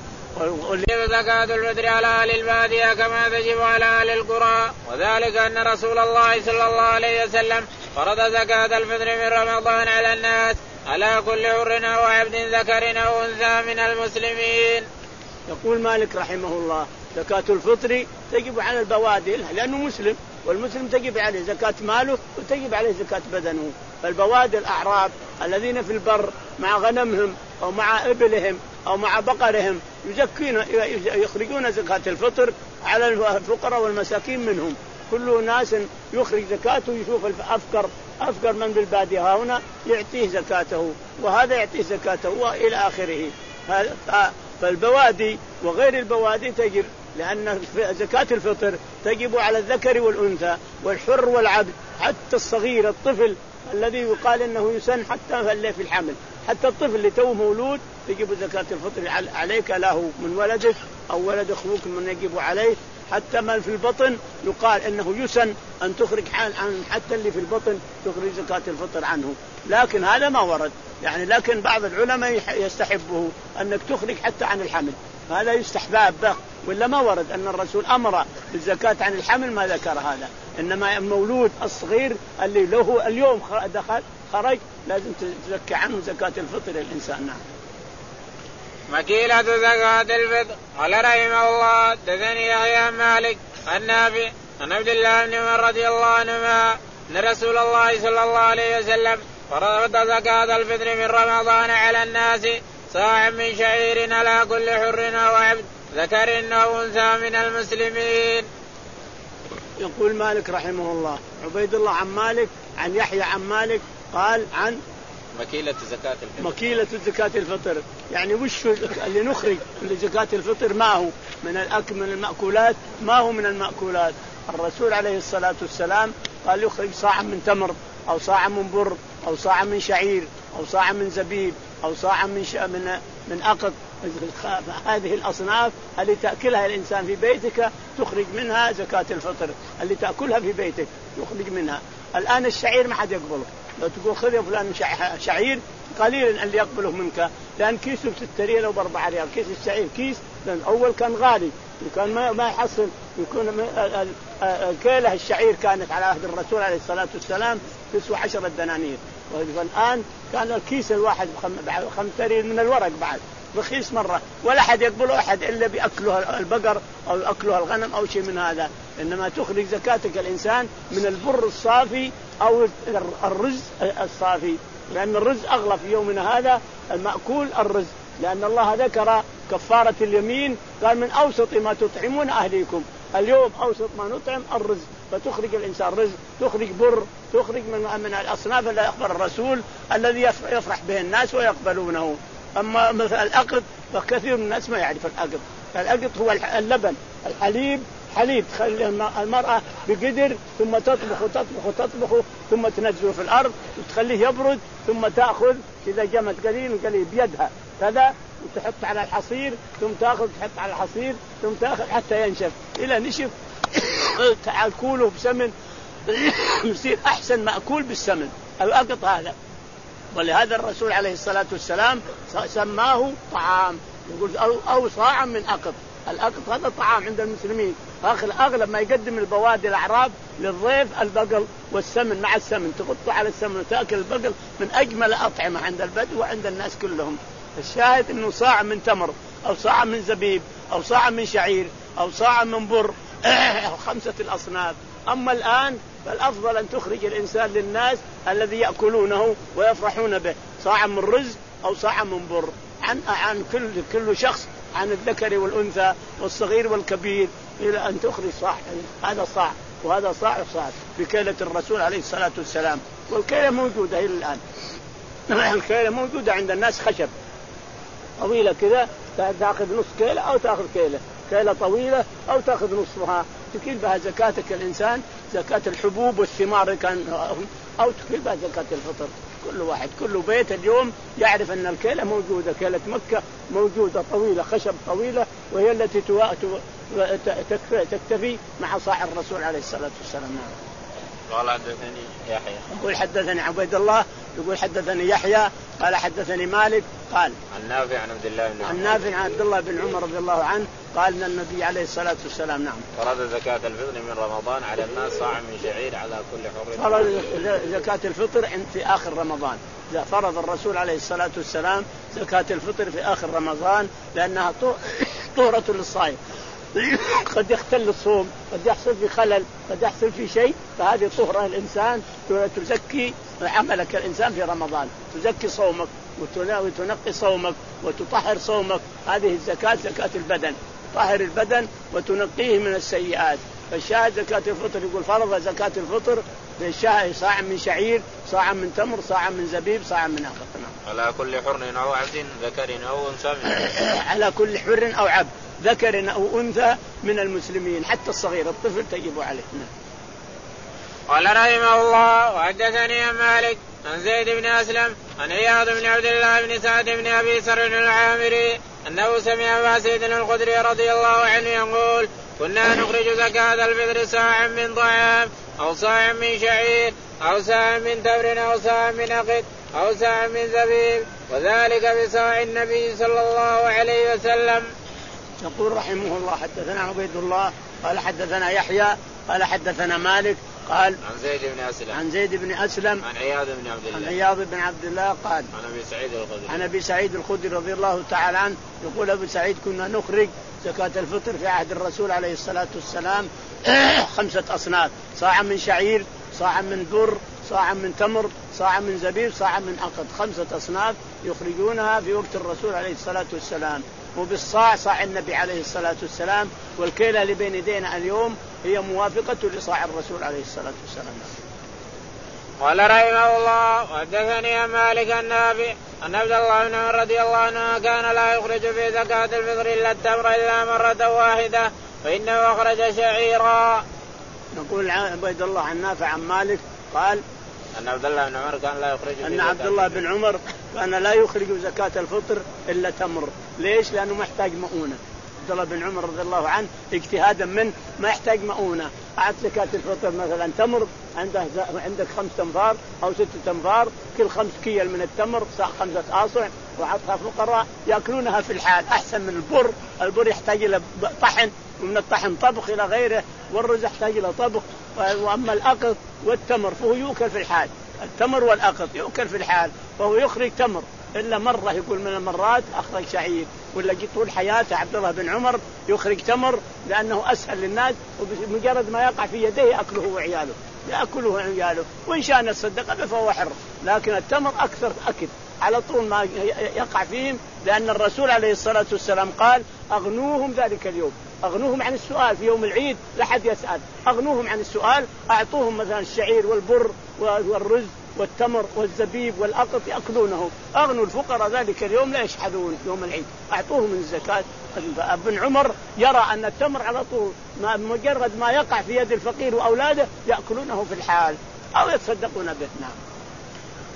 زكاة الفطر على أهل البادية كما تجب على أهل القرى، وذلك أن رسول الله صلى الله عليه وسلم فرض زكاة الفطر من رمضان على الناس على كل حر أو عبد ذكر أو أنثى من المسلمين. يقول مالك رحمه الله زكاة الفطر تجب على البوادي لأنه مسلم والمسلم تجب عليه زكاة ماله وتجب عليه زكاة بدنه. فالبوادي الأعراب الذين في البر مع غنمهم أو مع إبلهم أو مع بقرهم يزكون يخرجون زكاة الفطر على الفقراء والمساكين منهم. كل ناس يخرج زكاته يشوف الأفقر أفقر من بالبادية هنا يعطيه زكاته وهذا يعطيه زكاته وإلى آخره. فالبوادي وغير البوادي تجب لأن زكاة الفطر تجب على الذكر والأنثى والحر والعبد حتى الصغير الطفل الذي يقال أنه يسن حتى في الحمل حتى الطفل اللي تو مولود تجب زكاة الفطر عليك له من ولدك أو ولد أخوك من يجب عليه حتى ما في البطن يقال أنه يسن أن تخرج عن حتى اللي في البطن تخرج زكاة الفطر عنه. لكن هذا ما ورد يعني لكن بعض العلماء يستحبه أنك تخرج حتى عن الحمل هذا يستحباب ولا ما ورد أن الرسول أمر بالزكاة عن الحمل ما ذكر هذا. إنما المولود الصغير اللي له اليوم دخل خرج لازم تزكي عنه زكاة الفطر الإنسان. نعم. مكيلة زكاة الفطر قال رحمه الله دثني يحيى مالك النافع عن عبد الله بن عمر رضي الله عنهما أن رسول الله صلى الله عليه وسلم فرض زكاة الفطر من رمضان على الناس صاع من شعير على كل حر أو عبد ذكر أو أنثى من المسلمين. يقول مالك رحمه الله عبيد الله عن مالك عن يحيى عن مالك قال عن مكيلة زكاة الفطر مكيلة زكاة الفطر يعني وش اللي نخرج لزكاة الفطر ما هو من الأكل من المأكولات ما هو من المأكولات. الرسول عليه الصلاة والسلام قال يخرج صاع من تمر أو صاع من بر أو صاع من شعير أو صاع من زبيب أو صاع من ش... من من أقط. هذه الأصناف اللي تأكلها الإنسان في بيتك تخرج منها زكاة الفطر اللي تأكلها في بيتك يخرج منها. الآن الشعير ما حد يقبله لو تقول خذ يا فلان شعير قليلا اللي يقبله منك لأن كيسه بستة ريال أو بأربعة ريال كيس الشعير كيس لأن أول كان غالي وكان ما ما يحصل يكون كيله الشعير كانت على عهد الرسول عليه الصلاة والسلام تسوى عشرة دنانير والآن كان الكيس الواحد خمسة ريال من الورق بعد رخيص مرة ولا حد يقبله أحد إلا بأكله البقر أو أكله الغنم أو شيء من هذا. إنما تخرج زكاتك الإنسان من البر الصافي أو الرز الصافي لأن الرز أغلى في يومنا هذا المأكول الرز لأن الله ذكر كفارة اليمين قال من أوسط ما تطعمون أهليكم اليوم أوسط ما نطعم الرز فتخرج الإنسان رز تخرج بر تخرج من من الأصناف اللي أخبر الرسول الذي يفرح به الناس ويقبلونه. أما مثل الأقط فكثير من الناس ما يعرف الأقط. الأقط هو اللبن الحليب حليب تخلي المرأة بقدر ثم تطبخ وتطبخ وتطبخ ثم تنزله في الأرض وتخليه يبرد ثم تأخذ إذا جمت قليل قليل بيدها كذا وتحط على الحصير ثم تأخذ تحط على الحصير ثم تأخذ حتى ينشف إلى نشف تعال كوله بسمن يصير أحسن مأكول بالسمن الأقط هذا. ولهذا الرسول عليه الصلاة والسلام سماه طعام يقول أو, أو صاع من أقط. الأقط هذا طعام عند المسلمين. أغلب ما يقدم البوادي الأعراب للضيف البقل والسمن مع السمن تغطه على السمن وتأكل البقل من أجمل الأطعمة عند البدو وعند الناس كلهم. الشاهد أنه صاع من تمر أو صاع من زبيب أو صاع من شعير أو صاع من بر خمسة الأصناف. أما الآن فالأفضل أن تخرج الإنسان للناس الذي يأكلونه ويفرحون به صاع من رز أو صاع من بر عن عن كل كل شخص عن الذكر والأنثى والصغير والكبير إلى أن تخرج صاع. هذا صاع وهذا صاع وصاع بكيلة الرسول عليه الصلاة والسلام. والكيلة موجودة إلى الآن. الكيلة موجودة عند الناس خشب طويلة كذا تأخذ نص كيلة أو تأخذ كيلة كيلة طويلة أو تأخذ نصفها تكيل بها زكاتك الإنسان زكاة الحبوب والثمار كان أو تكيل بها زكاة الفطر. كل واحد كل بيت اليوم يعرف أن الكيلة موجودة. كيلة مكة موجودة طويلة خشب طويلة وهي التي تكتفي مع صاع الرسول عليه الصلاة والسلام. قال حدثني يحيى يقول حدثني عبيد الله يقول حدثني يحيى قال حدثني مالك قال عن نافع عن عبد الله بن عن نافع عن عبد الله بن عمر رضي الله عنه قال ان النبي عليه الصلاة والسلام نعم فرض زكاة الفطر من رمضان على الناس صاع من شعير على كل حر. فرض زكاة الفطر في آخر رمضان. فرض الرسول عليه الصلاة والسلام زكاة الفطر في آخر رمضان لأنها طهرة للصائم. قد يختل الصوم قد يحصل في خلل قد يحصل في شيء فهذه طهرة الإنسان تزكي عملك الإنسان في رمضان تزكي صومك وتنقي صومك وتطهر صومك. هذه الزكاة زكاة البدن طهر البدن وتنقيه من السيئات. فالشاهد زكاة الفطر يقول فرض زكاة الفطر بالشاهد صاع من شعير صاع من تمر صاع من زبيب صاع من أقط. على كل حر أو عبد ذكر أو أنثى على كل حر أو عبد ذكر أو أنثى من المسلمين حتى الصغير الطفل تجب عليه. قال رحمه الله وحدثني عن مالك عن زيد بن أسلم عن عياض بن عبد الله بن سعد بن أبي سر العامري أنه سمع أبا سعيد الخدري رضي الله عنه يقول كنا نخرج زكاة الفطر صاعا من طعام أو صاع من شعير أو صاع من تمر أو صاع من أقط أو صاع من زبيب وذلك بصاع النبي صلى الله عليه وسلم. يقول رحمه الله حدثنا عبيد الله قال حدثنا يحيى قال حدثنا مالك قال عن زيد بن أسلم عن زيد بن أسلم عن عياض بن عبد الله عن عياض بن عبد الله قال عن أبي سعيد الخدري عن أبي سعيد الخدري رضي الله تعالى عنه يقول أبو سعيد كنا نخرج زكاة الفطر في عهد الرسول عليه الصلاة والسلام خمسة أصناف صاع من شعير صاع من بر صاع من تمر صاع من زبيب صاع من أقط خمسة أصناف يخرجونها في وقت الرسول عليه الصلاة والسلام. وبالصاع صاع النبي عليه الصلاة والسلام والكيلة اللي بين يدينا اليوم هي موافقة لصاع الرسول عليه الصلاة والسلام. قال رحمه الله وحدثني مالك النافع أن عبد الله بن عمر رضي الله عنه كان لا يخرج في زكاة الفطر إلا التمر إلا مرة واحدة فإنه أخرج شعيرا. نقول عبد الله عن نافع عن مالك قال أن عبد الله بن عمر كان لا يخرج أن عبد الله بن عمر كان لا يخرج زكاة الفطر إلا تمر. ليش؟ لأنه محتاج مؤونة. عبد الله بن عمر رضي الله عنه اجتهادا منه ما يحتاج مؤونة. أعد زكاة الفطر مثلا تمر عنده عندك خمس تنفار أو ست تنفار كل خمس كيل من التمر خمسة آصع وعطها فقراء يأكلونها في الحال أحسن من البر. البر يحتاج إلى طحن ومن الطحن طبخ إلى غيره والرز يحتاج إلى طبخ. وأما الأقط والتمر فهو يؤكل في الحال. التمر والأقط يؤكل في الحال فهو يخرج تمر إلا مرة يقول من المرات أخرج شعير. ولا جيت طول حياته عبد الله بن عمر يخرج تمر لأنه أسهل للناس ومجرد ما يقع في يديه يأكله وعياله يأكله وعياله وإن شاء نصدق به فهو حر. لكن التمر أكثر أكل على طول ما يقع فيهم لأن الرسول عليه الصلاة والسلام قال أغنوهم ذلك اليوم أغنوهم عن السؤال في يوم العيد لا حد يسأل أغنوهم عن السؤال أعطوهم مثلا الشعير والبر والرز والتمر والزبيب والأقط يأكلونه. أغنوا الفقراء ذلك اليوم لا يشحذون يوم العيد أعطوهم من الزكاة. ابن عمر يرى أن التمر على طول ما مجرد ما يقع في يد الفقير وأولاده يأكلونه في الحال أو يتصدقون به. نعم.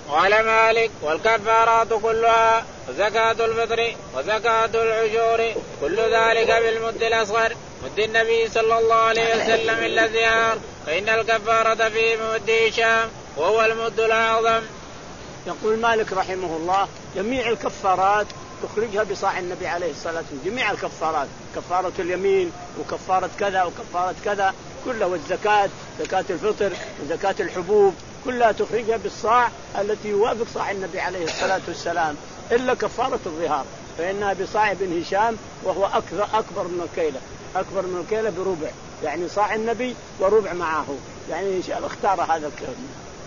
قال مالك والكفارات كلها وزكاة الفطر وزكاة العشور كل ذلك بالمد الأصغر مد النبي صلى الله عليه وسلم إلا الزهار فإن الكفارة في مد هشام وهو المد الأعظم. يقول مالك رحمه الله جميع الكفارات تخرجها بصاع النبي عليه الصلاة والسلام، جميع الكفارات، كفارة اليمين وكفارة كذا وكفارة كذا كلها، والزكاة زكاة الفطر وزكاة الحبوب كلها تخرجها بالصاع التي يوافق صاع النبي عليه الصلاة والسلام إلا كفارة الظهار فإنها بصاع بن هشام وهو أكثر أكبر من الكيلة، أكبر من الكيلة بربع، يعني صاع النبي وربع معه، يعني إن شاء الله اختار هذا الكلام.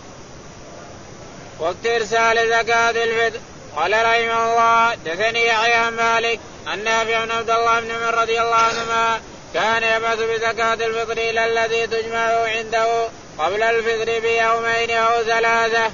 وقت إرسال زكاة الفطر. قال رحمه الله دثني يحيى مالك عن نافع بن عبد الله بن عمر رضي الله عنهما كان يبعث بزكاة الفطر إلى الذي تجمع عنده قبل الفطر بيومين أو ثلاثة.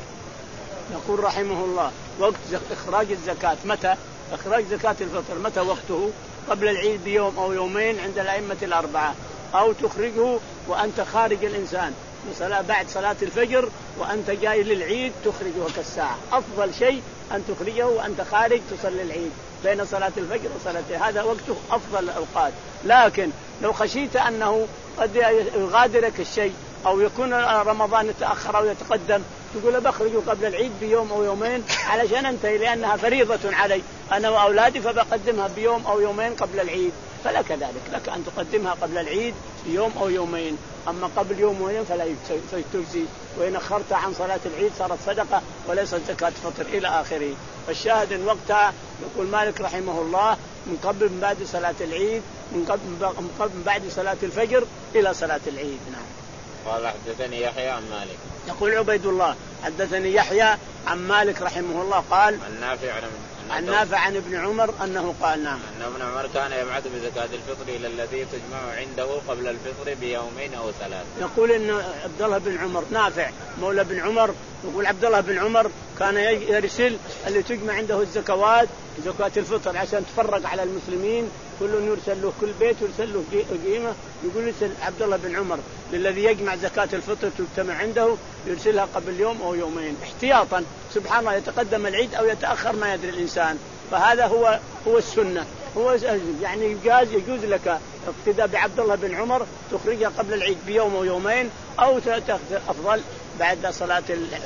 يقول رحمه الله وقت إخراج الزكاة متى؟ إخراج زكاة الفطر متى وقته؟ قبل العيد بيوم أو يومين عند الأئمة الأربعة، أو تخرجه وأنت خارج الإنسان مثلا بعد صلاة الفجر وأنت جاي للعيد تخرجه كالساعة، أفضل شيء أن تخرجه وأنت خارج تصلي العيد بين صلاة الفجر وصلاة، هذا وقته أفضل الأوقات. لكن لو خشيت أنه قد يغادرك الشيء أو يكون رمضان يتأخر أو يتقدم تقول بخرجه قبل العيد بيوم أو يومين علشان أنتهي لأنها فريضة علي أنا وأولادي فبقدمها بيوم أو يومين قبل العيد، فلك ذلك، لك أن تقدمها قبل العيد بيوم أو يومين، أما قبل يوم ويوم فلا تجزي، وإن أخرت عن صلاة العيد صارت صدقة وليست زكاة فطر إلى آخره. فالشاهد إن وقتها يقول مالك رحمه الله من قبل من بعد صلاة العيد من قبل من قبل من بعد صلاة الفجر إلى صلاة العيد. نعم. قال حدثني يحيى عن مالك. يقول عبيد الله حدثني يحيى عن مالك رحمه الله قال عن نافع عن عن نافع عن ابن عمر أنه قال نعم أن ابن عمر كان يبعث بزكاة الفطر إلى الذي تجمع عنده قبل الفطر بيومين أو ثلاث. يقول إن عبد الله بن عمر نافع مولى بن عمر يقول عبد الله بن عمر كان يرسل اللي تجمع عنده الزكوات زكاة الفطر عشان تفرق على المسلمين، كل يرسل له كل بيت يرسل له قيمة، يقول يرسل عبد الله بن عمر للذي يجمع زكاة الفطر تجتمع عنده يرسلها قبل يوم أو يومين احتياطا، سبحان الله يتقدم العيد أو يتأخر ما يدري الإنسان، فهذا هو هو السنة، هو يعني يجوز يجوز لك اقتداء بعبد الله بن عمر تخرجها قبل العيد بيوم أو يومين، أو أفضل بعد صلاة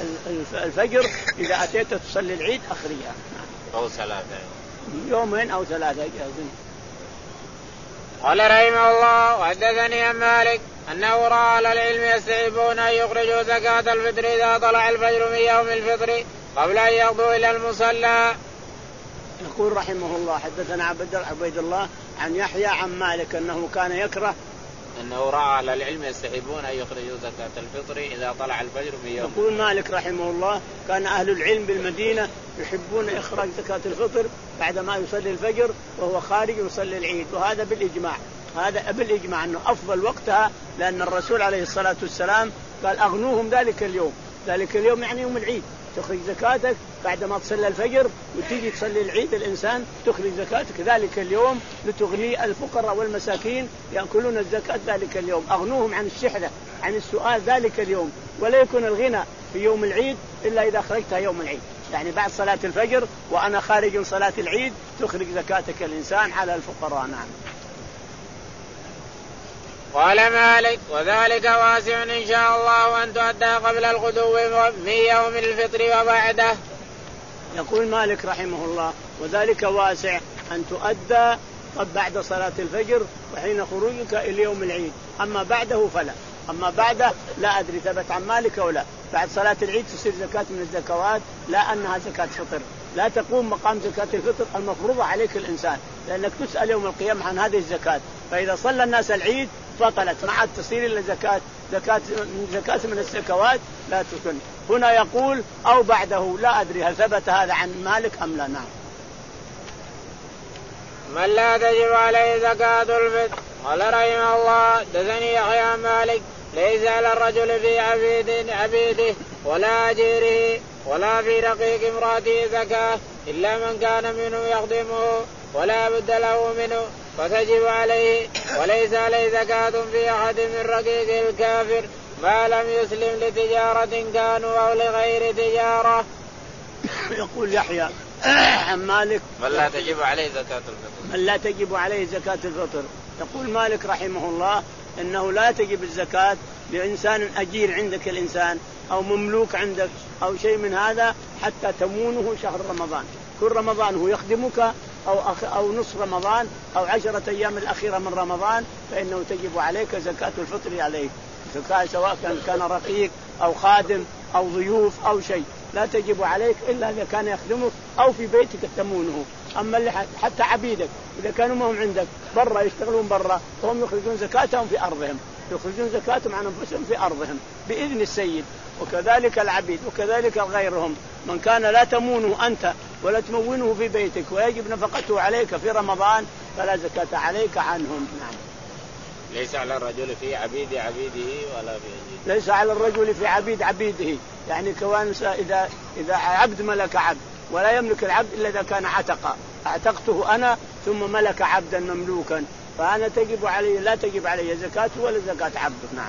الفجر إذا أتيت تصلي العيد أخرجها أو ثلاثة يومين أو ثلاثة جازم. قال رحمه الله وحدثني عن مالك أنه رأى على العلم يستحبون أن يخرجوا زكاة الفطر إذا طلع الفجر من يوم الفطر قبل أن يغدوا إلى المصلى. يقول رحمه الله حدثنا عبيد الله عن يحيى عن مالك أنه كان يكره أنه رأى على العلم يستحبون أن يخرجوا زكاة الفطر إذا طلع الفجر من يوم. يقول مالك رحمه الله كان أهل العلم بالمدينة يحبون إخراج زكاة الفطر بعدما يصلي الفجر وهو خارج يصلي العيد، وهذا بالإجماع، هذا بالإجماع أنه أفضل وقتها، لأن الرسول عليه الصلاة والسلام قال أغنوهم ذلك اليوم، ذلك اليوم يعني يوم العيد تخرج زكاتك بعدما تصلي الفجر وتيجي تصلي العيد الإنسان تخرج زكاتك ذلك اليوم لتغني الفقراء والمساكين يأكلون الزكاة ذلك اليوم، أغنوهم عن الشحذة عن السؤال ذلك اليوم، ولا يكون الغنى في يوم العيد إلا إذا خرجتها يوم العيد، يعني بعد صلاة الفجر وأنا خارج صلاة العيد تخرج زكاتك الإنسان على الفقراء. نعم. قال مالك وذلك واسع إن شاء الله أن تؤدى قبل الغدو من يوم الفطر وبعده. يقول مالك رحمه الله وذلك واسع أن تؤدى بعد صلاة الفجر وحين خروجك إلى يوم العيد، أما بعده فلا، أما بعده لا أدري ثبت عن مالك أو لا، بعد صلاة العيد تصير زكاة من الزكوات لا أنها زكاة فطر، لا تقوم مقام زكاة الفطر المفروضة عليك الإنسان، لأنك تسأل يوم القيامة عن هذه الزكاة، فإذا صلى الناس العيد بطلت ما عاد تصير إلا زكاة زكاة زكاة من الزكوات لا تكون. هنا يقول أو بعده لا أدري هل ثبت هذا عن مالك أم لا. نعم. من لا تجب عليه زكاة الفطر. قال رحمه الله دثني يحيى مالك ليس على الرجل في عبيد عبيده ولا أجيره ولا في رقيق امرأته زكاة إلا من كان منه يخدمه ولا بد له منه فتجب عليه، وليس عليه زكاة في أحد من رقيق الكافر ما لم يسلم لتجارة كانوا أو لغير تجارة. يقول يحيى عن مالك من لا تجب عليه زكاة الفطر من لا تجب عليه زكاة الفطر. يقول مالك رحمه الله إنه لا تجب الزكاة لإنسان أجير عندك الإنسان أو مملوك عندك أو شيء من هذا حتى تمونه شهر رمضان، كل رمضان هو يخدمك أو أخ أو نصف رمضان أو عشرة أيام الأخيرة من رمضان فإنه تجب عليك زكاة الفطر عليه، سواء كان كان رقيق أو خادم أو ضيوف أو شيء، لا تجب عليك إلا إذا كان يخدمك أو في بيتك تمونه. أما اللي حتى عبيدك إذا كانوا ما هم عندك برا يشتغلون برا فهم يخرجون زكاتهم في أرضهم، يخرجون زكاتهم عن أنفسهم في أرضهم بإذن السيد. وكذلك العبيد وكذلك غيرهم، من كان لا تمونه أنت ولا تمونه في بيتك ويجب نفقته عليك في رمضان فلا زكاة عليك عنهم. نعم. ليس على الرجل في عبيد عبيده ولا في أجير. ليس على الرجل في عبيد عبيده، يعني كوان إذا إذا عبد ملك عبد ولا يملك العبد إلا إذا كان عتق، اعتقته أنا ثم ملك عبدا مملوكا فأنا تجب عليه لا تجب عليه زكاة ولا زكاة عبده. نعم.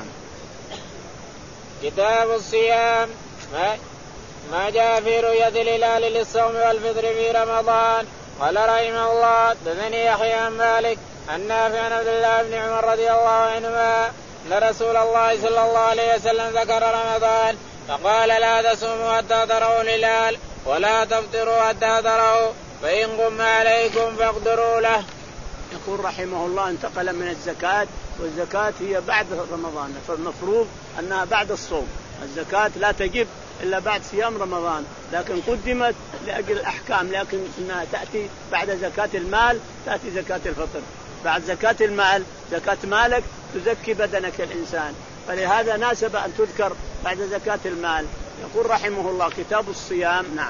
كتاب الصيام. ما, ما جاء في رؤية الهلال للصوم والفطر في رمضان. قال رحمه الله حدثني يحيى عن مالك عن نافع عن عبد الله بن عمر رضي الله عنهما أن رسول الله صلى الله عليه وسلم ذكر رمضان فقال لا تصوموا حتى تروا الهلال ولا تفطروا حتى تروا فإن غم عليكم فاقدروا له. يقول رحمه الله انتقل من الزكاة، والزكاة هي بعد رمضان، فالمفروض أنها بعد الصوم. الزكاة لا تجب إلا بعد صيام رمضان، لكن قدمت لأجل الأحكام، لكن إنها تأتي بعد زكاة المال تأتي زكاة الفطر. بعد زكاة المال زكاة مالك تزكي بدنك الإنسان، فلهذا ناسب أن تذكر بعد زكاة المال. يقول رحمه الله كتاب الصيام. نعم.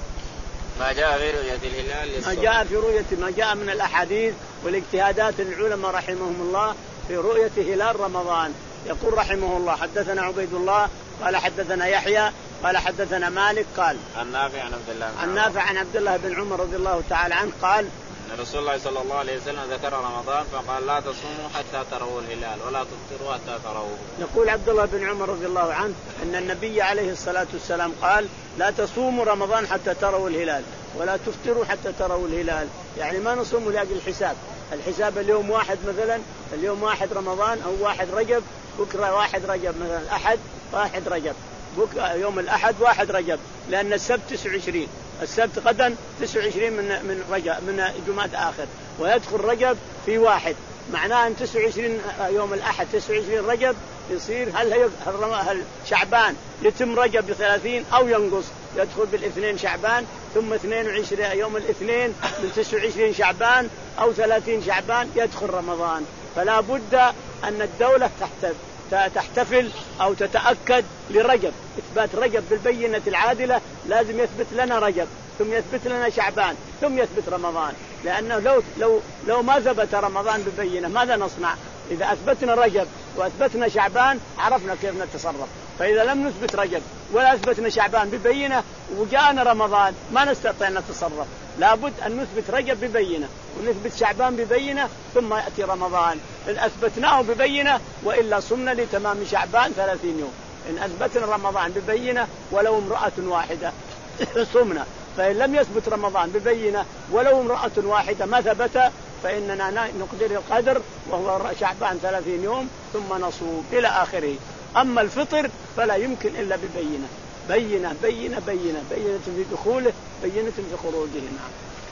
ما جاء في رؤية الهلال للصوم. ما جاء في رؤية ما جاء من الأحاديث والاجتهادات العلماء رحمهم الله في رؤية هلال رمضان. يقول رحمه الله حدثنا عبيد الله قال حدثنا يحيى قال حدثنا مالك قال عن نافع عن عبد الله عن نافع عن عبد الله بن عمر رضي الله تعالى عنه قال أن رسول الله صلى الله عليه وسلم ذكر رمضان فقال لا تصوموا حتى تروا الهلال ولا تفطروا حتى تروه. يقول عبد الله بن عمر رضي الله عنه أن النبي عليه الصلاة والسلام قال لا تصوموا رمضان حتى تروا الهلال ولا تفطروا حتى تروا الهلال، يعني ما نصوم لأجل الحساب، الحساب اليوم واحد مثلا، اليوم واحد رمضان أو واحد رجب، بكرة واحد رجب مثلا، الأحد واحد رجب، بكرة يوم الأحد واحد رجب، لأن السبت تسعة وعشرين، السبت غدا تسعة وعشرين من من رجب من جمعة آخر، ويدخل رجب في واحد، معناه أن تسعة وعشرين يوم الأحد تسعة وعشرين رجب يصير هل هي هل شعبان يتم رجب بثلاثين أو ينقص، يدخل بالاثنين شعبان ثم اثنين وعشرين يوم الاثنين من تسعة وعشرين شعبان أو ثلاثين شعبان يدخل رمضان. فلا بد أن الدولة تحتفل تحتفل أو تتأكد لرجب، إثبات رجب بالبينة العادلة، لازم يثبت لنا رجب ثم يثبت لنا شعبان ثم يثبت رمضان، لأنه لو لو لو ما ثبت رمضان ببينة ماذا نصنع؟ إذا أثبتنا رجب وأثبتنا شعبان عرفنا كيف نتصرف، فإذا لم نثبت رجب ولا أثبتنا شعبان ببينة وجاءنا رمضان ما نستطيع أن نتصرف، لابد أن نثبت رجب ببينة ونثبت شعبان ببينة ثم يأتي رمضان، إن أثبتناه ببينة وإلا صمنا لتمام شعبان ثلاثين يوم، إن أثبتنا رمضان ببينة ولو امرأة واحدة صمنا، فإن لم يثبت رمضان ببينة ولو امرأة واحدة ما ثبت فإننا نقدر القدر وهو شعبان ثلاثين يوم ثم نصوم إلى آخره. أما الفطر فلا يمكن إلا ببينة، بينة بينة بينة بينة في دخوله بينة في خروجه. نعم.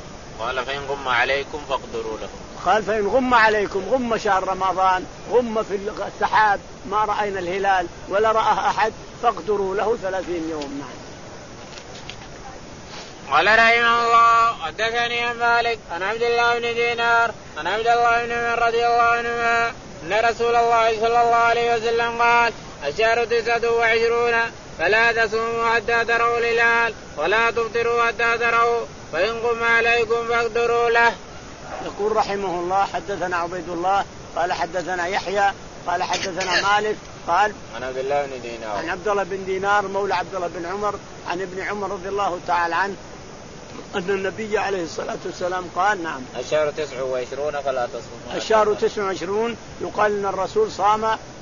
قال فإن غم عليكم فاقدروا له. قال فإن غم عليكم، غم شهر رمضان، غم في السحاب ما رأينا الهلال ولا رأى أحد، فاقدروا له ثلاثين يوم. نعم. قال رحمه الله حدثني عن مالك عن عبد الله بن دينار عن عبد الله بن عمر رضي الله عنهما أن رسول الله صلى الله عليه وسلم قال الشهر تسعة وعشرون فلا تصوموا حتى تروا الهلال ولا تفطروا حتى تروا فإن غم عليكم فاقدروا له. يقول رحمه الله حدثنا عبيد الله قال حدثنا يحيى قال حدثنا مالك قال عن عبد الله بن دينار عن عبد الله بن دينار مولى عبد الله بن عمر عن ابن عمر رضي الله تعالى عنه أن النبي عليه الصلاة والسلام قال نعم الشهر تسعة وعشرون فلا تصوموا. الشهر تسعة وعشرون يقال أن الرسول صام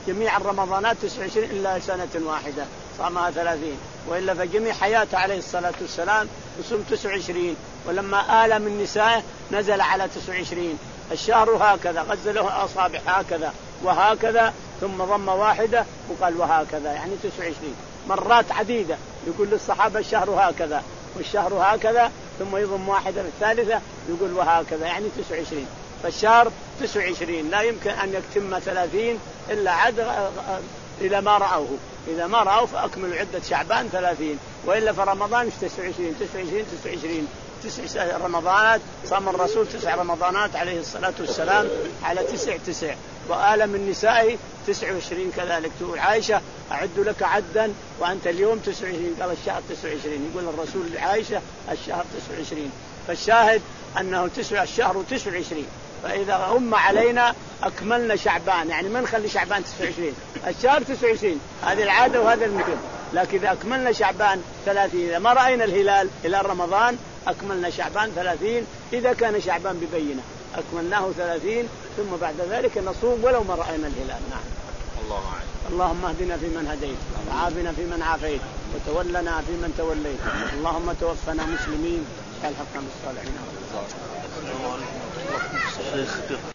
جميع الرمضانات تسعة وعشرين إلا سنة واحدة صامها ثلاثين، وإلا فجميع حياته عليه الصلاة والسلام يصوم تسعة وعشرين، ولما آل من نسائه نزل على تسعة وعشرين. الشهر هكذا غزل له أصابع هكذا وهكذا ثم ضم واحدة وقال وهكذا، يعني تسعة وعشرين مرات عديدة. يقول للصحابة الشهر هكذا والشهر هكذا، ثم يضم واحدة الثالثة يقول وهكذا، يعني تسعة وعشرين. فالشهر تسعة وعشرين لا يمكن أن يتم ثلاثين إلا عد إذا ما رأوه، إذا ما رأوه فأكملوا عدة شعبان ثلاثين، وإلا فرمضان تسعة وعشرين تسعة وعشرين تسعة وعشرين تسع رمضانات صام الرسول، تسع رمضانات عليه الصلاة والسلام على تسع تسع. وآل من نسائه تسعة وعشرين كذلك. تقول عائشة أعد لك عدا وأنت اليوم تسعة وعشرين، قال الشهر تسعة وعشرين، يقول الرسول لعائشة الشهر تسعة وعشرين. فالشاهد أنه تسع الشهر تسعة وعشرين، فإذا غم علينا أكملنا شعبان، يعني ما نخلي شعبان تسعة وعشرين، الشهر تسعة وعشرين هذه العادة وهذا المثل. لكن إذا أكملنا شعبان ثلاثين، إذا ما رأينا الهلال إلى رمضان أكملنا شعبان ثلاثين، إذا كان شعبان ببينة أكملناه ثلاثين، ثم بعد ذلك نصوم ولو ما رأينا الهلال. نعم. الله أعلم. اللهم اهدنا فيمن هديت، وعافنا فيمن عافيت، وتولنا فيمن توليت، اللهم توفنا مسلمين، الحقنا بالصالحين.